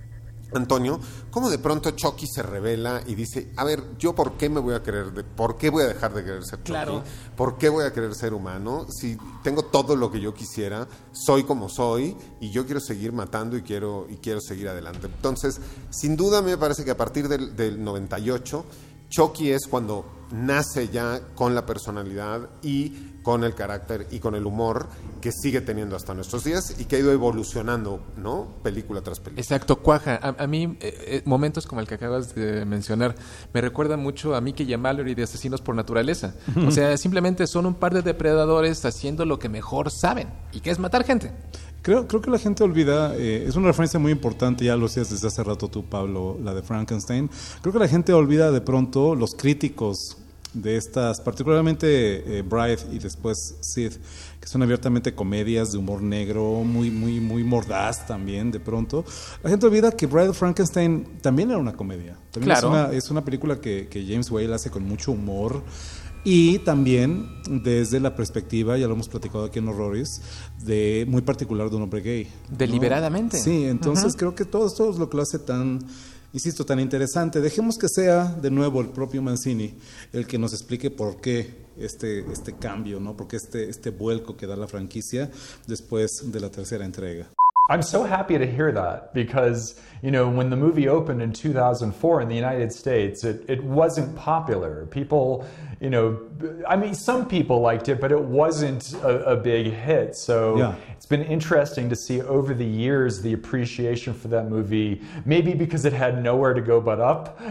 Antonio, cómo de pronto Chucky se revela y dice, a ver, ¿yo por qué voy a dejar de querer ser Chucky? Claro. ¿Por qué voy a querer ser humano? Si tengo todo lo que yo quisiera, soy como soy y yo quiero seguir matando y quiero seguir adelante. Entonces, sin duda me parece que a partir del 98, Chucky es cuando nace ya con la personalidad y con el carácter y con el humor que sigue teniendo hasta nuestros días y que ha ido evolucionando, ¿no? Película tras película. Exacto, cuaja. A mí, momentos como el que acabas de mencionar, me recuerdan mucho a Mickey y a Mallory de Asesinos por Naturaleza. O sea, simplemente son un par de depredadores haciendo lo que mejor saben, y que es matar gente. Creo que la gente olvida, es una referencia muy importante, ya lo decías desde hace rato tú, Pablo, la de Frankenstein. Creo que la gente olvida de pronto los críticos de estas, particularmente Bride y después Sid, que son abiertamente comedias de humor negro, muy mordaz también de pronto. La gente olvida que Bride of Frankenstein también era una comedia. También claro. es una película que James Whale hace con mucho humor. Y también desde la perspectiva, ya lo hemos platicado aquí en Horrores, de muy particular de un hombre gay, ¿no? Deliberadamente. Sí, entonces creo que todo esto es lo que lo hace tan, insisto, tan interesante. Dejemos que sea de nuevo el propio Mancini el que nos explique por qué este cambio, ¿no? Por qué este vuelco que da la franquicia después de la tercera entrega. I'm so happy to hear that because, you know, when the movie opened in 2004 in the United States, it wasn't popular. People, you know, I mean, some people liked it, but it wasn't a big hit. So yeah. It's been interesting to see over the years the appreciation for that movie, maybe because it had nowhere to go but up.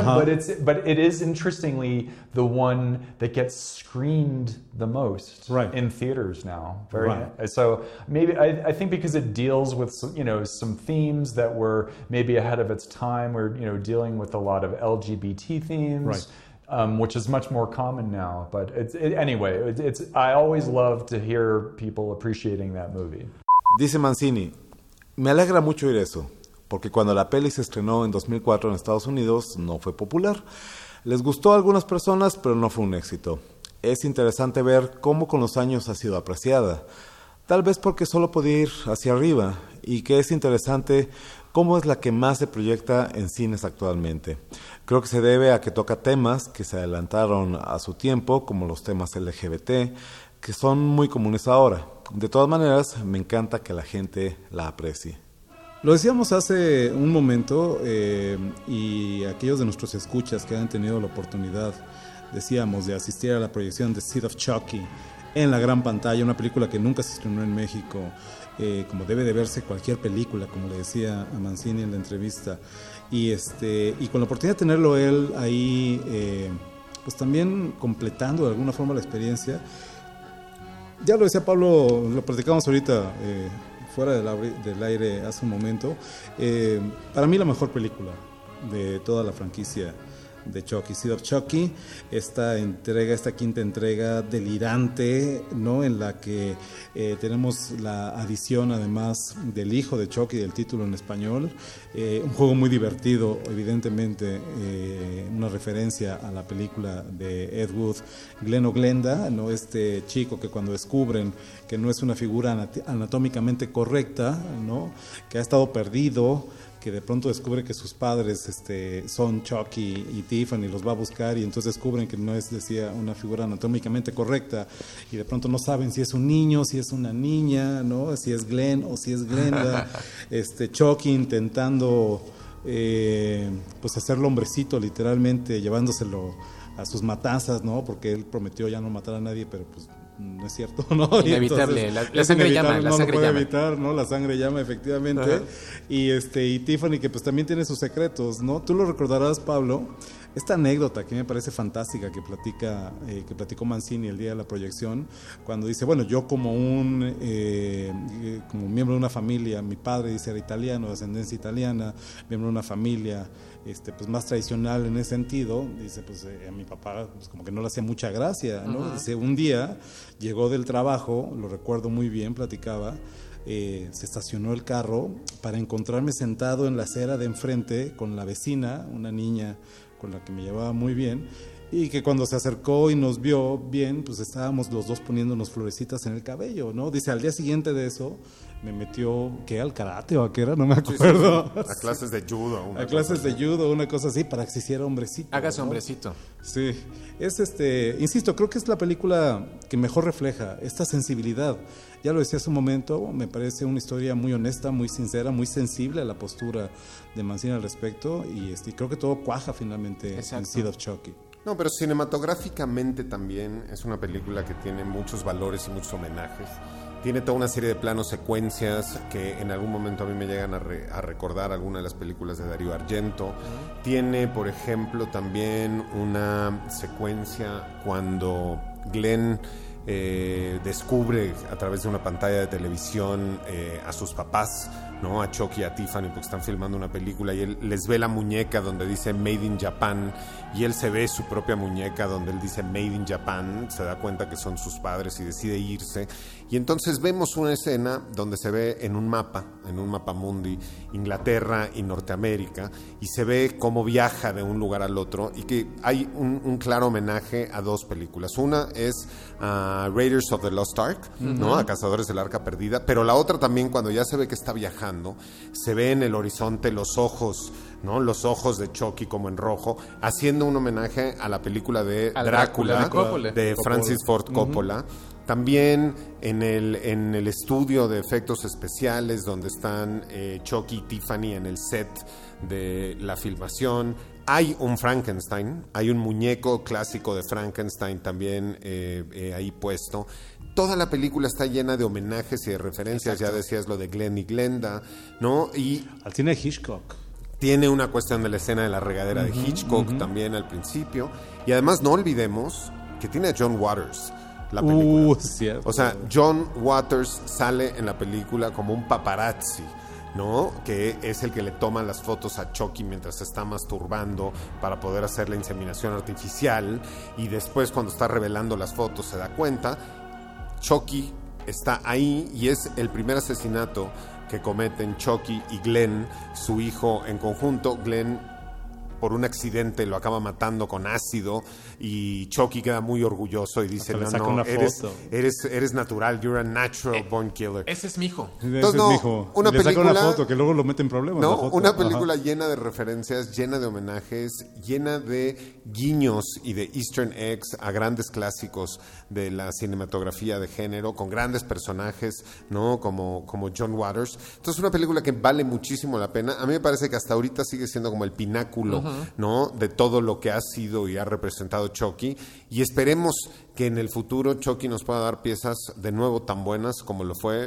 But it is interestingly the one that gets screened the most in theaters now. So maybe I think because it deals with some themes that were maybe ahead of its time. We're dealing with a lot of LGBT themes, which is much more common now. But anyway, I always love to hear people appreciating that movie. Dice Mancini, me alegra mucho oír eso, porque cuando la peli se estrenó en 2004 en Estados Unidos no fue popular. Les gustó a algunas personas, pero no fue un éxito. Es interesante ver cómo con los años ha sido apreciada. Tal vez porque solo podía ir hacia arriba, y que es interesante cómo es la que más se proyecta en cines actualmente. Creo que se debe a que toca temas que se adelantaron a su tiempo, como los temas LGBT, que son muy comunes ahora. De todas maneras, me encanta que la gente la aprecie. Lo decíamos hace un momento, y aquellos de nuestros escuchas que han tenido la oportunidad, decíamos, de asistir a la proyección de Seed of Chucky en la gran pantalla, una película que nunca se estrenó en México, como debe de verse cualquier película, como le decía a Mancini en la entrevista, y con la oportunidad de tenerlo él ahí, pues también completando de alguna forma la experiencia. Ya lo decía Pablo, lo platicamos ahorita fuera del aire hace un momento. Para mí la mejor película de toda la franquicia de Chucky, Seed of Chucky, esta quinta entrega delirante, ¿no? En la que tenemos la adición además del hijo de Chucky, del título en español, un juego muy divertido, evidentemente, una referencia a la película de Ed Wood, Glen o Glenda, ¿no? Este chico que cuando descubren que no es una figura anatómicamente correcta, ¿no? Que ha estado perdido, que de pronto descubre que sus padres son Chucky y Tiffany, los va a buscar y entonces descubren que no es, decía, una figura anatómicamente correcta, y de pronto no saben si es un niño, si es una niña, ¿no? Si es Glenn o si es Glenda. Chucky intentando pues hacerlo hombrecito, literalmente llevándoselo a sus matanzas, ¿no? Porque él prometió ya no matar a nadie, pero pues no es cierto, ¿no? Inevitable, entonces, la sangre llama, no lo puede evitar, ¿no? La sangre llama, efectivamente. Ajá. Y Tiffany, que pues también tiene sus secretos, ¿no? Tú lo recordarás, Pablo, esta anécdota que me parece fantástica que platicó Mancini el día de la proyección, cuando dice, bueno, yo como miembro de una familia, mi padre dice era italiano, de ascendencia italiana, miembro de una familia pues más tradicional en ese sentido, dice, pues a mi papá pues como que no le hacía mucha gracia, ¿no? Uh-huh. Dice, un día llegó del trabajo, lo recuerdo muy bien, platicaba, se estacionó el carro para encontrarme sentado en la acera de enfrente con la vecina, una niña con la que me llevaba muy bien, Y que cuando se acercó y nos vio bien, pues estábamos los dos poniéndonos florecitas en el cabello, ¿no? Dice, al día siguiente de eso, me metió, ¿qué? ¿Al karate o a qué era? No me acuerdo. Sí. A clases de judo. A clases de judo, una cosa así, para que se hiciera hombrecito. Hágase ¿no? hombrecito. Sí. Es insisto, creo que es la película que mejor refleja esta sensibilidad. Ya lo decía hace un momento, me parece una historia muy honesta, muy sincera, muy sensible a la postura de Mancini al respecto, y creo que todo cuaja finalmente en Seed of Chucky. No, pero cinematográficamente también es una película que tiene muchos valores y muchos homenajes. Tiene toda una serie de planos secuencias que en algún momento a mí me llegan a recordar algunas de las películas de Dario Argento. Tiene, por ejemplo, también una secuencia cuando Glenn descubre a través de una pantalla de televisión a sus papás, ¿no? A Chucky y a Tiffany, porque están filmando una película, y él les ve la muñeca donde dice Made in Japan, y él se ve su propia muñeca donde él dice Made in Japan, se da cuenta que son sus padres y decide irse, y entonces vemos una escena donde se ve en un mapa mundi, Inglaterra y Norteamérica, y se ve cómo viaja de un lugar al otro, y que hay un claro homenaje a dos películas. Una es Raiders of the Lost Ark, ¿no? A Cazadores del Arca Perdida, pero la otra también, cuando ya se ve que está viajando, se ve en el horizonte los ojos, ¿no? Los ojos de Chucky como en rojo, haciendo un homenaje a la película de Drácula de Francis Ford Coppola. También en el estudio de efectos especiales donde están Chucky y Tiffany en el set de la filmación. Hay un Frankenstein, hay un muñeco clásico de Frankenstein también ahí puesto. Toda la película está llena de homenajes y de referencias. Exacto. Ya decías lo de Glenn y Glenda, ¿no? Y al cine de Hitchcock. Tiene una cuestión de la escena de la regadera de Hitchcock también al principio. Y además no olvidemos que tiene a John Waters la película. Cierto. O sea, John Waters sale en la película como un paparazzi, ¿no? Que es el que le toma las fotos a Chucky mientras se está masturbando para poder hacer la inseminación artificial, y después cuando está revelando las fotos se da cuenta. Chucky está ahí y es el primer asesinato que cometen Chucky y Glenn, su hijo, en conjunto. Glenn, por un accidente, lo acaba matando con ácido, y Chucky queda muy orgulloso y dice, no, eres natural, you're a natural born killer. Ese es mi hijo. Entonces, no, una película, saca una foto que luego lo mete en problemas. No, una película llena de referencias, llena de homenajes, llena de guiños y de easter eggs a grandes clásicos de la cinematografía de género, con grandes personajes, ¿no? Como John Waters. Entonces, una película que vale muchísimo la pena. A mí me parece que hasta ahorita sigue siendo como el pináculo, ¿no? De todo lo que ha sido y ha representado Chucky, y esperemos que en el futuro Chucky nos pueda dar piezas de nuevo tan buenas como lo fue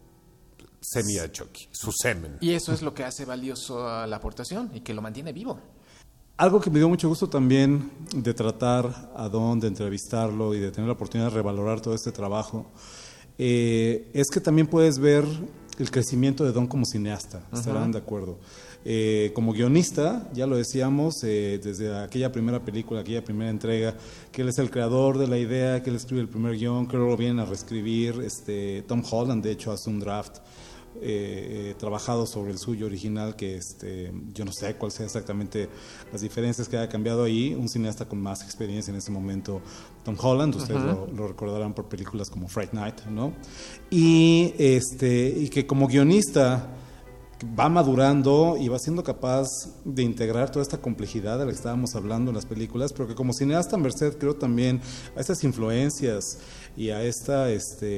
Semilla de Chucky, su semen. Y eso es lo que hace valioso a la aportación y que lo mantiene vivo. Algo que me dio mucho gusto también de tratar a Don, de entrevistarlo y de tener la oportunidad de revalorar todo este trabajo, es que también puedes ver el crecimiento de Don como cineasta, estarán de acuerdo. Como guionista, ya lo decíamos, desde aquella primera película, aquella primera entrega, que él es el creador de la idea, que él escribe el primer guión, que luego lo vienen a reescribir. Tom Holland, de hecho, hace un draft trabajado sobre el suyo original, que yo no sé cuál sea exactamente las diferencias que haya cambiado ahí. Un cineasta con más experiencia en ese momento, Tom Holland, ustedes lo recordarán por películas como Fright Night, ¿no? Y que como guionista va madurando y va siendo capaz de integrar toda esta complejidad de la que estábamos hablando en las películas, pero que como cineasta, merced, creo también a estas influencias y a esta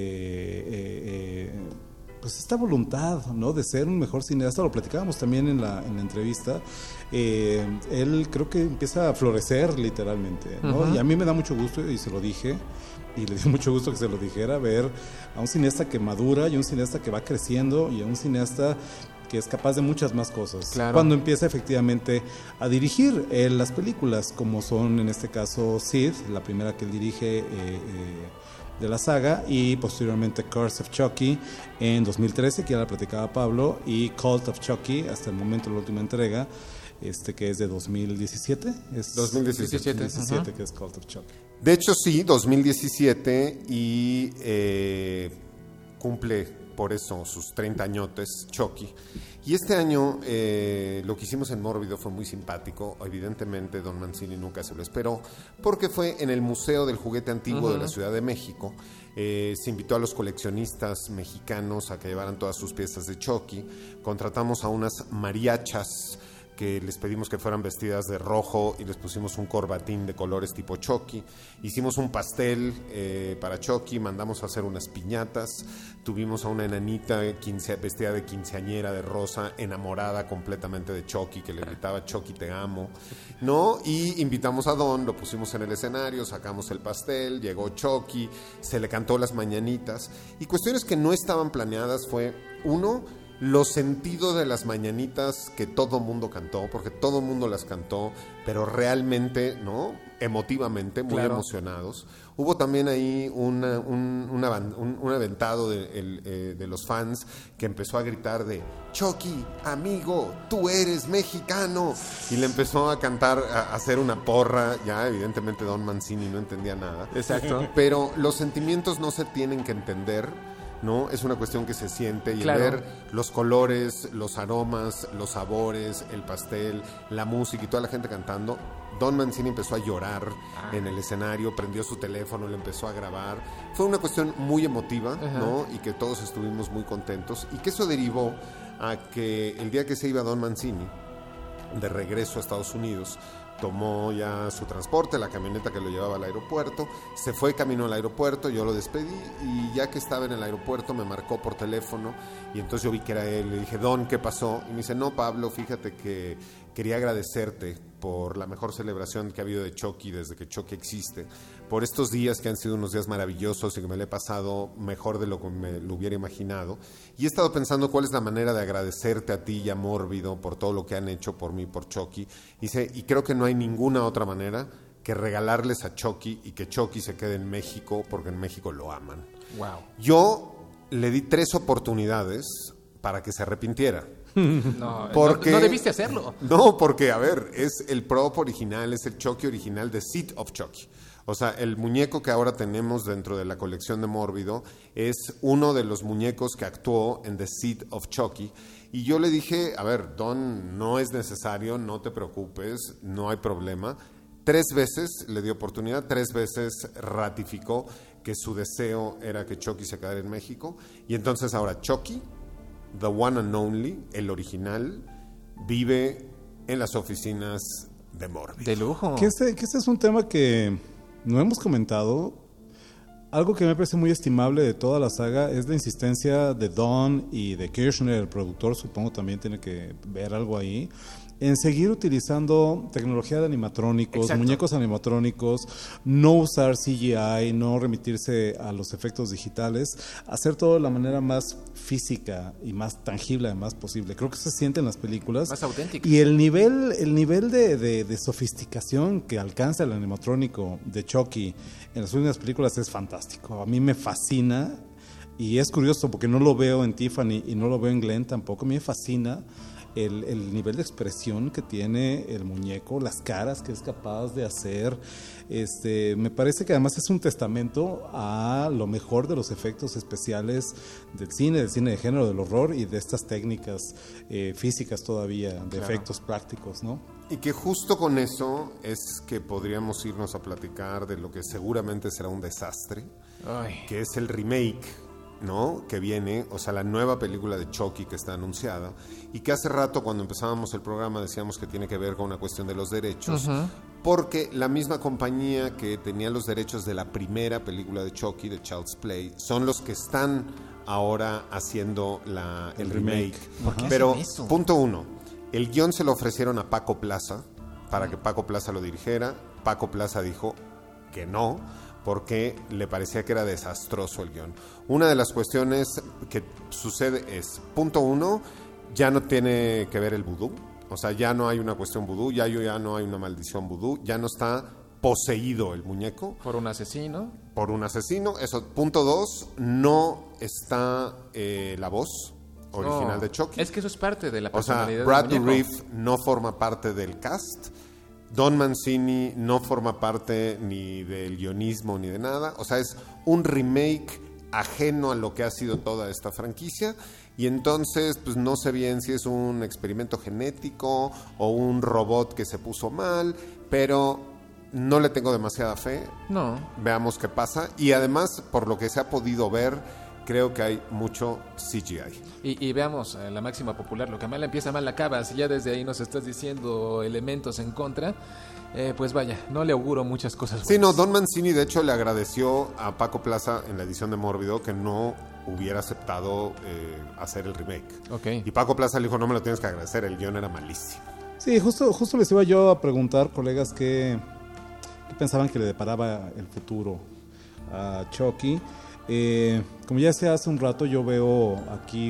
pues esta voluntad, ¿no?, de ser un mejor cineasta. Lo platicábamos también en la entrevista. Él creo que empieza a florecer literalmente, ¿no? Y a mí me da mucho gusto, y se lo dije, y le dio mucho gusto que se lo dijera, ver a un cineasta que madura, y un cineasta que va creciendo, y a un cineasta que es capaz de muchas más cosas. Claro. Cuando empieza efectivamente a dirigir las películas, como son en este caso Sid, la primera que él dirige de la saga, y posteriormente Curse of Chucky en 2013, que ya la platicaba Pablo, y Cult of Chucky, hasta el momento la última entrega, que es de 2017. Es 2017, que es Cult of Chucky. De hecho, sí, 2017, y cumple por eso sus 30 añotes, Chucky. Y este año lo que hicimos en Mórbido fue muy simpático. Evidentemente Don Mancini nunca se lo esperó, porque fue en el Museo del Juguete Antiguo de la Ciudad de México. Se invitó a los coleccionistas mexicanos a que llevaran todas sus piezas de Chucky. Contratamos a unas mariachas que les pedimos que fueran vestidas de rojo y les pusimos un corbatín de colores tipo Chucky. Hicimos un pastel para Chucky, mandamos a hacer unas piñatas, tuvimos a una enanita vestida de quinceañera de rosa, enamorada completamente de Chucky, que le gritaba Chucky te amo, ¿no? Y invitamos a Don, lo pusimos en el escenario, sacamos el pastel, llegó Chucky, se le cantó las mañanitas, y cuestiones que no estaban planeadas fue, uno, los sentidos de las mañanitas que todo mundo cantó, porque todo mundo las cantó, pero realmente, ¿no? Emotivamente, muy emocionados. Hubo también ahí un aventado de los fans que empezó a gritar de Chucky, amigo, tú eres mexicano. Y le empezó a cantar, a hacer una porra. Ya, evidentemente, Don Mancini no entendía nada. Exacto. Pero los sentimientos no se tienen que entender, ¿no? Es una cuestión que se siente y ver los colores, los aromas, los sabores, el pastel, la música y toda la gente cantando. Don Mancini empezó a llorar en el escenario, prendió su teléfono, lo empezó a grabar. Fue una cuestión muy emotiva, ¿no? Y que todos estuvimos muy contentos y que eso derivó a que el día que se iba Don Mancini de regreso a Estados Unidos, tomó ya su transporte, la camioneta que lo llevaba al aeropuerto, se fue camino al aeropuerto, yo lo despedí y ya que estaba en el aeropuerto me marcó por teléfono y entonces yo vi que era él, le dije, Don, ¿qué pasó? Y me dice, no, Pablo, fíjate que quería agradecerte por la mejor celebración que ha habido de Chucky desde que Chucky existe, por estos días que han sido unos días maravillosos y que me lo he pasado mejor de lo que me lo hubiera imaginado, y he estado pensando cuál es la manera de agradecerte a ti y a Mórbido por todo lo que han hecho por mí, por Chucky, y creo que no hay ninguna otra manera que regalarles a Chucky y que Chucky se quede en México porque en México lo aman. Wow. Yo le di 3 oportunidades para que se arrepintiera. No, porque, no debiste hacerlo. No, porque, a ver, es el prop original, es el Chucky original de Seed of Chucky. O sea, el muñeco que ahora tenemos dentro de la colección de Mórbido es uno de los muñecos que actuó en The Seed of Chucky. Y yo le dije, a ver, Don, no es necesario, no te preocupes, no hay problema. 3 veces le dio oportunidad, 3 veces ratificó que su deseo era que Chucky se quedara en México. Y entonces ahora Chucky, the one and only, el original, vive en las oficinas de Mórbido. De lujo. Que este es un tema que no hemos comentado. Algo que me parece muy estimable de toda la saga es la insistencia de Don y de Kirshner, el productor, supongo también tiene que ver algo ahí, en seguir utilizando tecnología de animatrónicos, Exacto. muñecos animatrónicos, no usar CGI, no remitirse a los efectos digitales, hacer todo de la manera más física y más tangible además posible. Creo que se siente en las películas. Más auténtica. Y el nivel de sofisticación que alcanza el animatrónico de Chucky en las últimas películas es fantástico. A mí me fascina y es curioso porque no lo veo en Tiffany y no lo veo en Glenn tampoco. A mí me fascina el nivel de expresión que tiene el muñeco, las caras que es capaz de hacer. Me parece que además es un testamento a lo mejor de los efectos especiales del cine de género, del horror y de estas técnicas físicas todavía, de efectos prácticos, ¿no? Y que justo con eso es que podríamos irnos a platicar de lo que seguramente será un desastre, que es el remake, ¿no? Que viene, o sea, la nueva película de Chucky que está anunciada y que hace rato cuando empezábamos el programa decíamos que tiene que ver con una cuestión de los derechos, porque la misma compañía que tenía los derechos de la primera película de Chucky, de Child's Play, son los que están ahora haciendo el remake. ¿Por qué Pero, hacen eso? punto 1, el guión se lo ofrecieron a Paco Plaza para que Paco Plaza lo dirigiera. Paco Plaza dijo que no, porque le parecía que era desastroso el guión. Una de las cuestiones que sucede es, punto 1, ya no tiene que ver el vudú, o sea, ya no hay una cuestión vudú, ya no hay una maldición vudú, ya no está poseído el muñeco. Por un asesino. Por un asesino, eso. Punto 2, no está la voz original de Chucky. Es que eso es parte de la O sea, personalidad Brad del muñeco. Dourif no forma parte del cast. Don Mancini no forma parte ni del guionismo ni de nada. O sea, es un remake ajeno a lo que ha sido toda esta franquicia, y entonces pues no sé bien si es un experimento genético o un robot que se puso mal, pero no le tengo demasiada fe. No. Veamos qué pasa, y además, por lo que se ha podido ver, creo que hay mucho CGI. Y veamos la máxima popular, lo que mal empieza mal acaba. Si ya desde ahí nos estás diciendo elementos en contra, pues vaya, no le auguro muchas cosas buenas. Sí, no, Don Mancini de hecho le agradeció a Paco Plaza en la edición de Mórbido que no hubiera aceptado hacer el remake. Okay. Y Paco Plaza le dijo, no me lo tienes que agradecer, el guión era malísimo. Sí, justo les iba yo a preguntar, colegas, qué pensaban que le deparaba el futuro a Chucky. Como ya decía hace un rato, yo veo aquí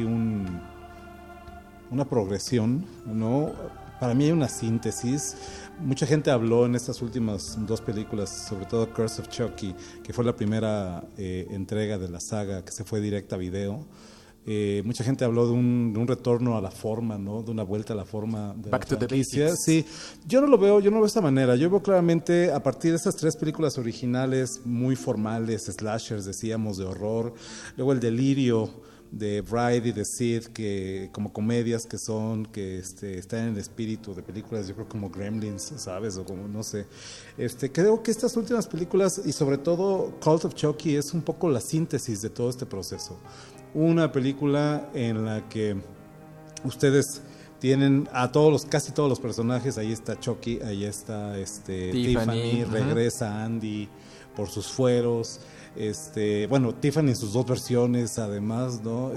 una progresión, ¿no? Para mí hay una síntesis. Mucha gente habló en estas últimas 2 películas, sobre todo Curse of Chucky, que fue la primera entrega de la saga que se fue directa a video. Mucha gente habló de un retorno a la forma, ¿no? De una vuelta a la forma de Back la to the franquicia. basics. Sí, yo no lo veo de esta manera. Yo veo claramente a partir de estas 3 películas originales muy formales, slashers, decíamos, de horror, luego el delirio de Bride y de Sid, que como comedias que están en el espíritu de películas, yo creo como Gremlins, ¿sabes? O como, no sé. Creo que estas últimas películas, y sobre todo Cult of Chucky, es un poco la síntesis de todo este proceso. Una película en la que ustedes tienen a casi todos los personajes. Ahí está Chucky, ahí está Tiffany, regresa Andy por sus fueros. Bueno, Tiffany en sus 2 versiones, además, ¿no?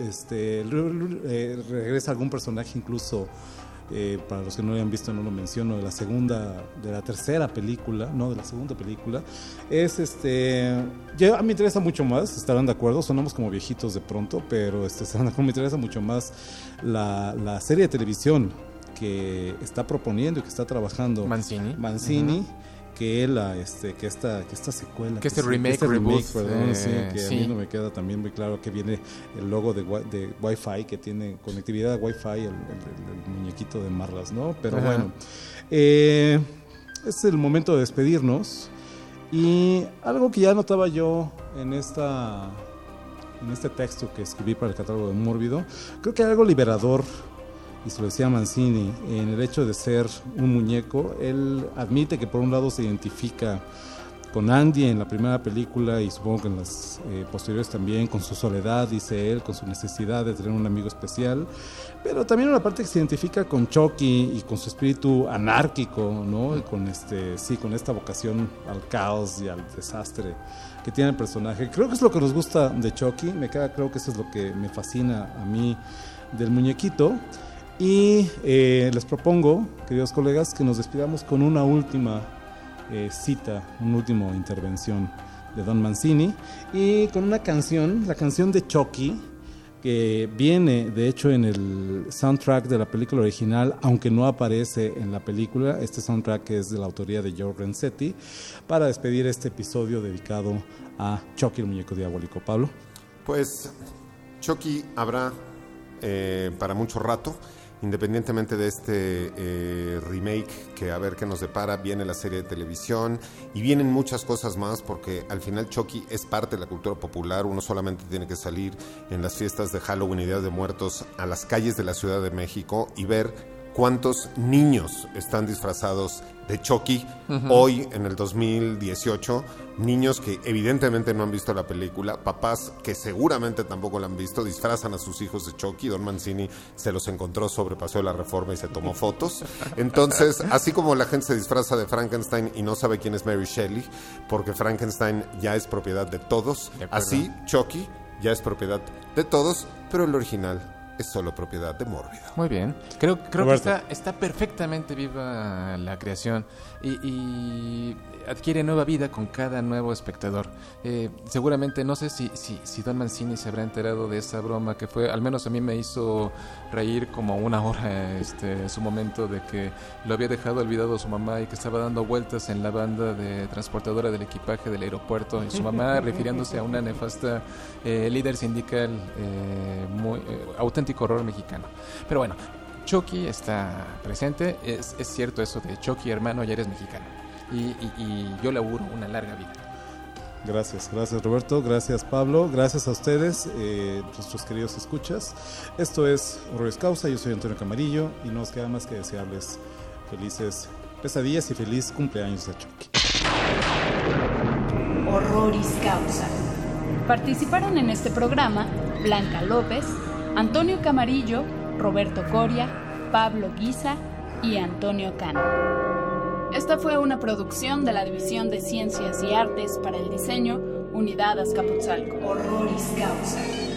Regresa algún personaje incluso, para los que no lo hayan visto, no lo menciono, de la segunda película. Es a mí me interesa mucho más, estarán de acuerdo, sonamos como viejitos de pronto, pero me interesa mucho más la serie de televisión que está proponiendo y que está trabajando Mancini. Que esta secuela, que remake, perdón, que sí. A mí no me queda también muy claro que viene el logo de Wi-Fi, que tiene conectividad a Wi-Fi, el muñequito de Marlas, ¿no? Pero bueno, es el momento de despedirnos, y algo que ya notaba yo en este texto que escribí para el catálogo de Mórbido, creo que hay algo liberador, y se lo decía Mancini, en el hecho de ser un muñeco. Él admite que por un lado se identifica con Andy en la primera película, y supongo que en las posteriores también, con su soledad, dice él, con su necesidad de tener un amigo especial, pero también una parte que se identifica con Chucky y con su espíritu anárquico, ¿no? Y con con esta vocación al caos y al desastre que tiene el personaje. Creo que es lo que nos gusta de Chucky, creo que eso es lo que me fascina a mí del muñequito. Y les propongo, queridos colegas, que nos despidamos con una última cita, una última intervención de Don Mancini, y con una canción, la canción de Chucky, que viene de hecho en el soundtrack de la película original, aunque no aparece en la película. Este soundtrack es de la autoría de Joe Renzetti, para despedir este episodio dedicado a Chucky, el muñeco diabólico. Pablo. Pues Chucky habrá para mucho rato. Independientemente de este remake, que a ver qué nos depara, viene la serie de televisión y vienen muchas cosas más, porque al final Chucky es parte de la cultura popular. Uno solamente tiene que salir en las fiestas de Halloween y Día de Muertos a las calles de la Ciudad de México y ver cuántos niños están disfrazados de Chucky hoy en el 2018, niños que evidentemente no han visto la película, papás que seguramente tampoco la han visto, disfrazan a sus hijos de Chucky. Don Mancini se los encontró sobre Paseo de la Reforma y se tomó fotos. Entonces, así como la gente se disfraza de Frankenstein y no sabe quién es Mary Shelley, porque Frankenstein ya es propiedad de todos, así Chucky ya es propiedad de todos, pero el original es solo propiedad de Mórbido. Muy bien. Creo que está perfectamente viva la creación y adquiere nueva vida con cada nuevo espectador. Seguramente, no sé si Don Mancini se habrá enterado de esa broma que fue, al menos a mí me hizo reír como una hora su momento de que lo había dejado olvidado su mamá y que estaba dando vueltas en la banda de transportadora del equipaje del aeropuerto, y su mamá refiriéndose a una nefasta líder sindical, muy auténtico horror mexicano. Pero bueno, Chucky está presente. Es cierto eso de Chucky, hermano, ya eres mexicano. Y yo le auguro una larga vida. Gracias Roberto, gracias Pablo, gracias a ustedes, nuestros queridos escuchas. Esto es Horroris Causa, yo soy Antonio Camarillo y no nos queda más que desearles felices pesadillas y feliz cumpleaños de Chucky. Horroris Causa. Participaron en este programa Blanca López, Antonio Camarillo, Roberto Coria, Pablo Guisa y Antonio Cano. Esta fue una producción de la División de Ciencias y Artes para el Diseño, Unidad Azcapotzalco. Horroris Causa.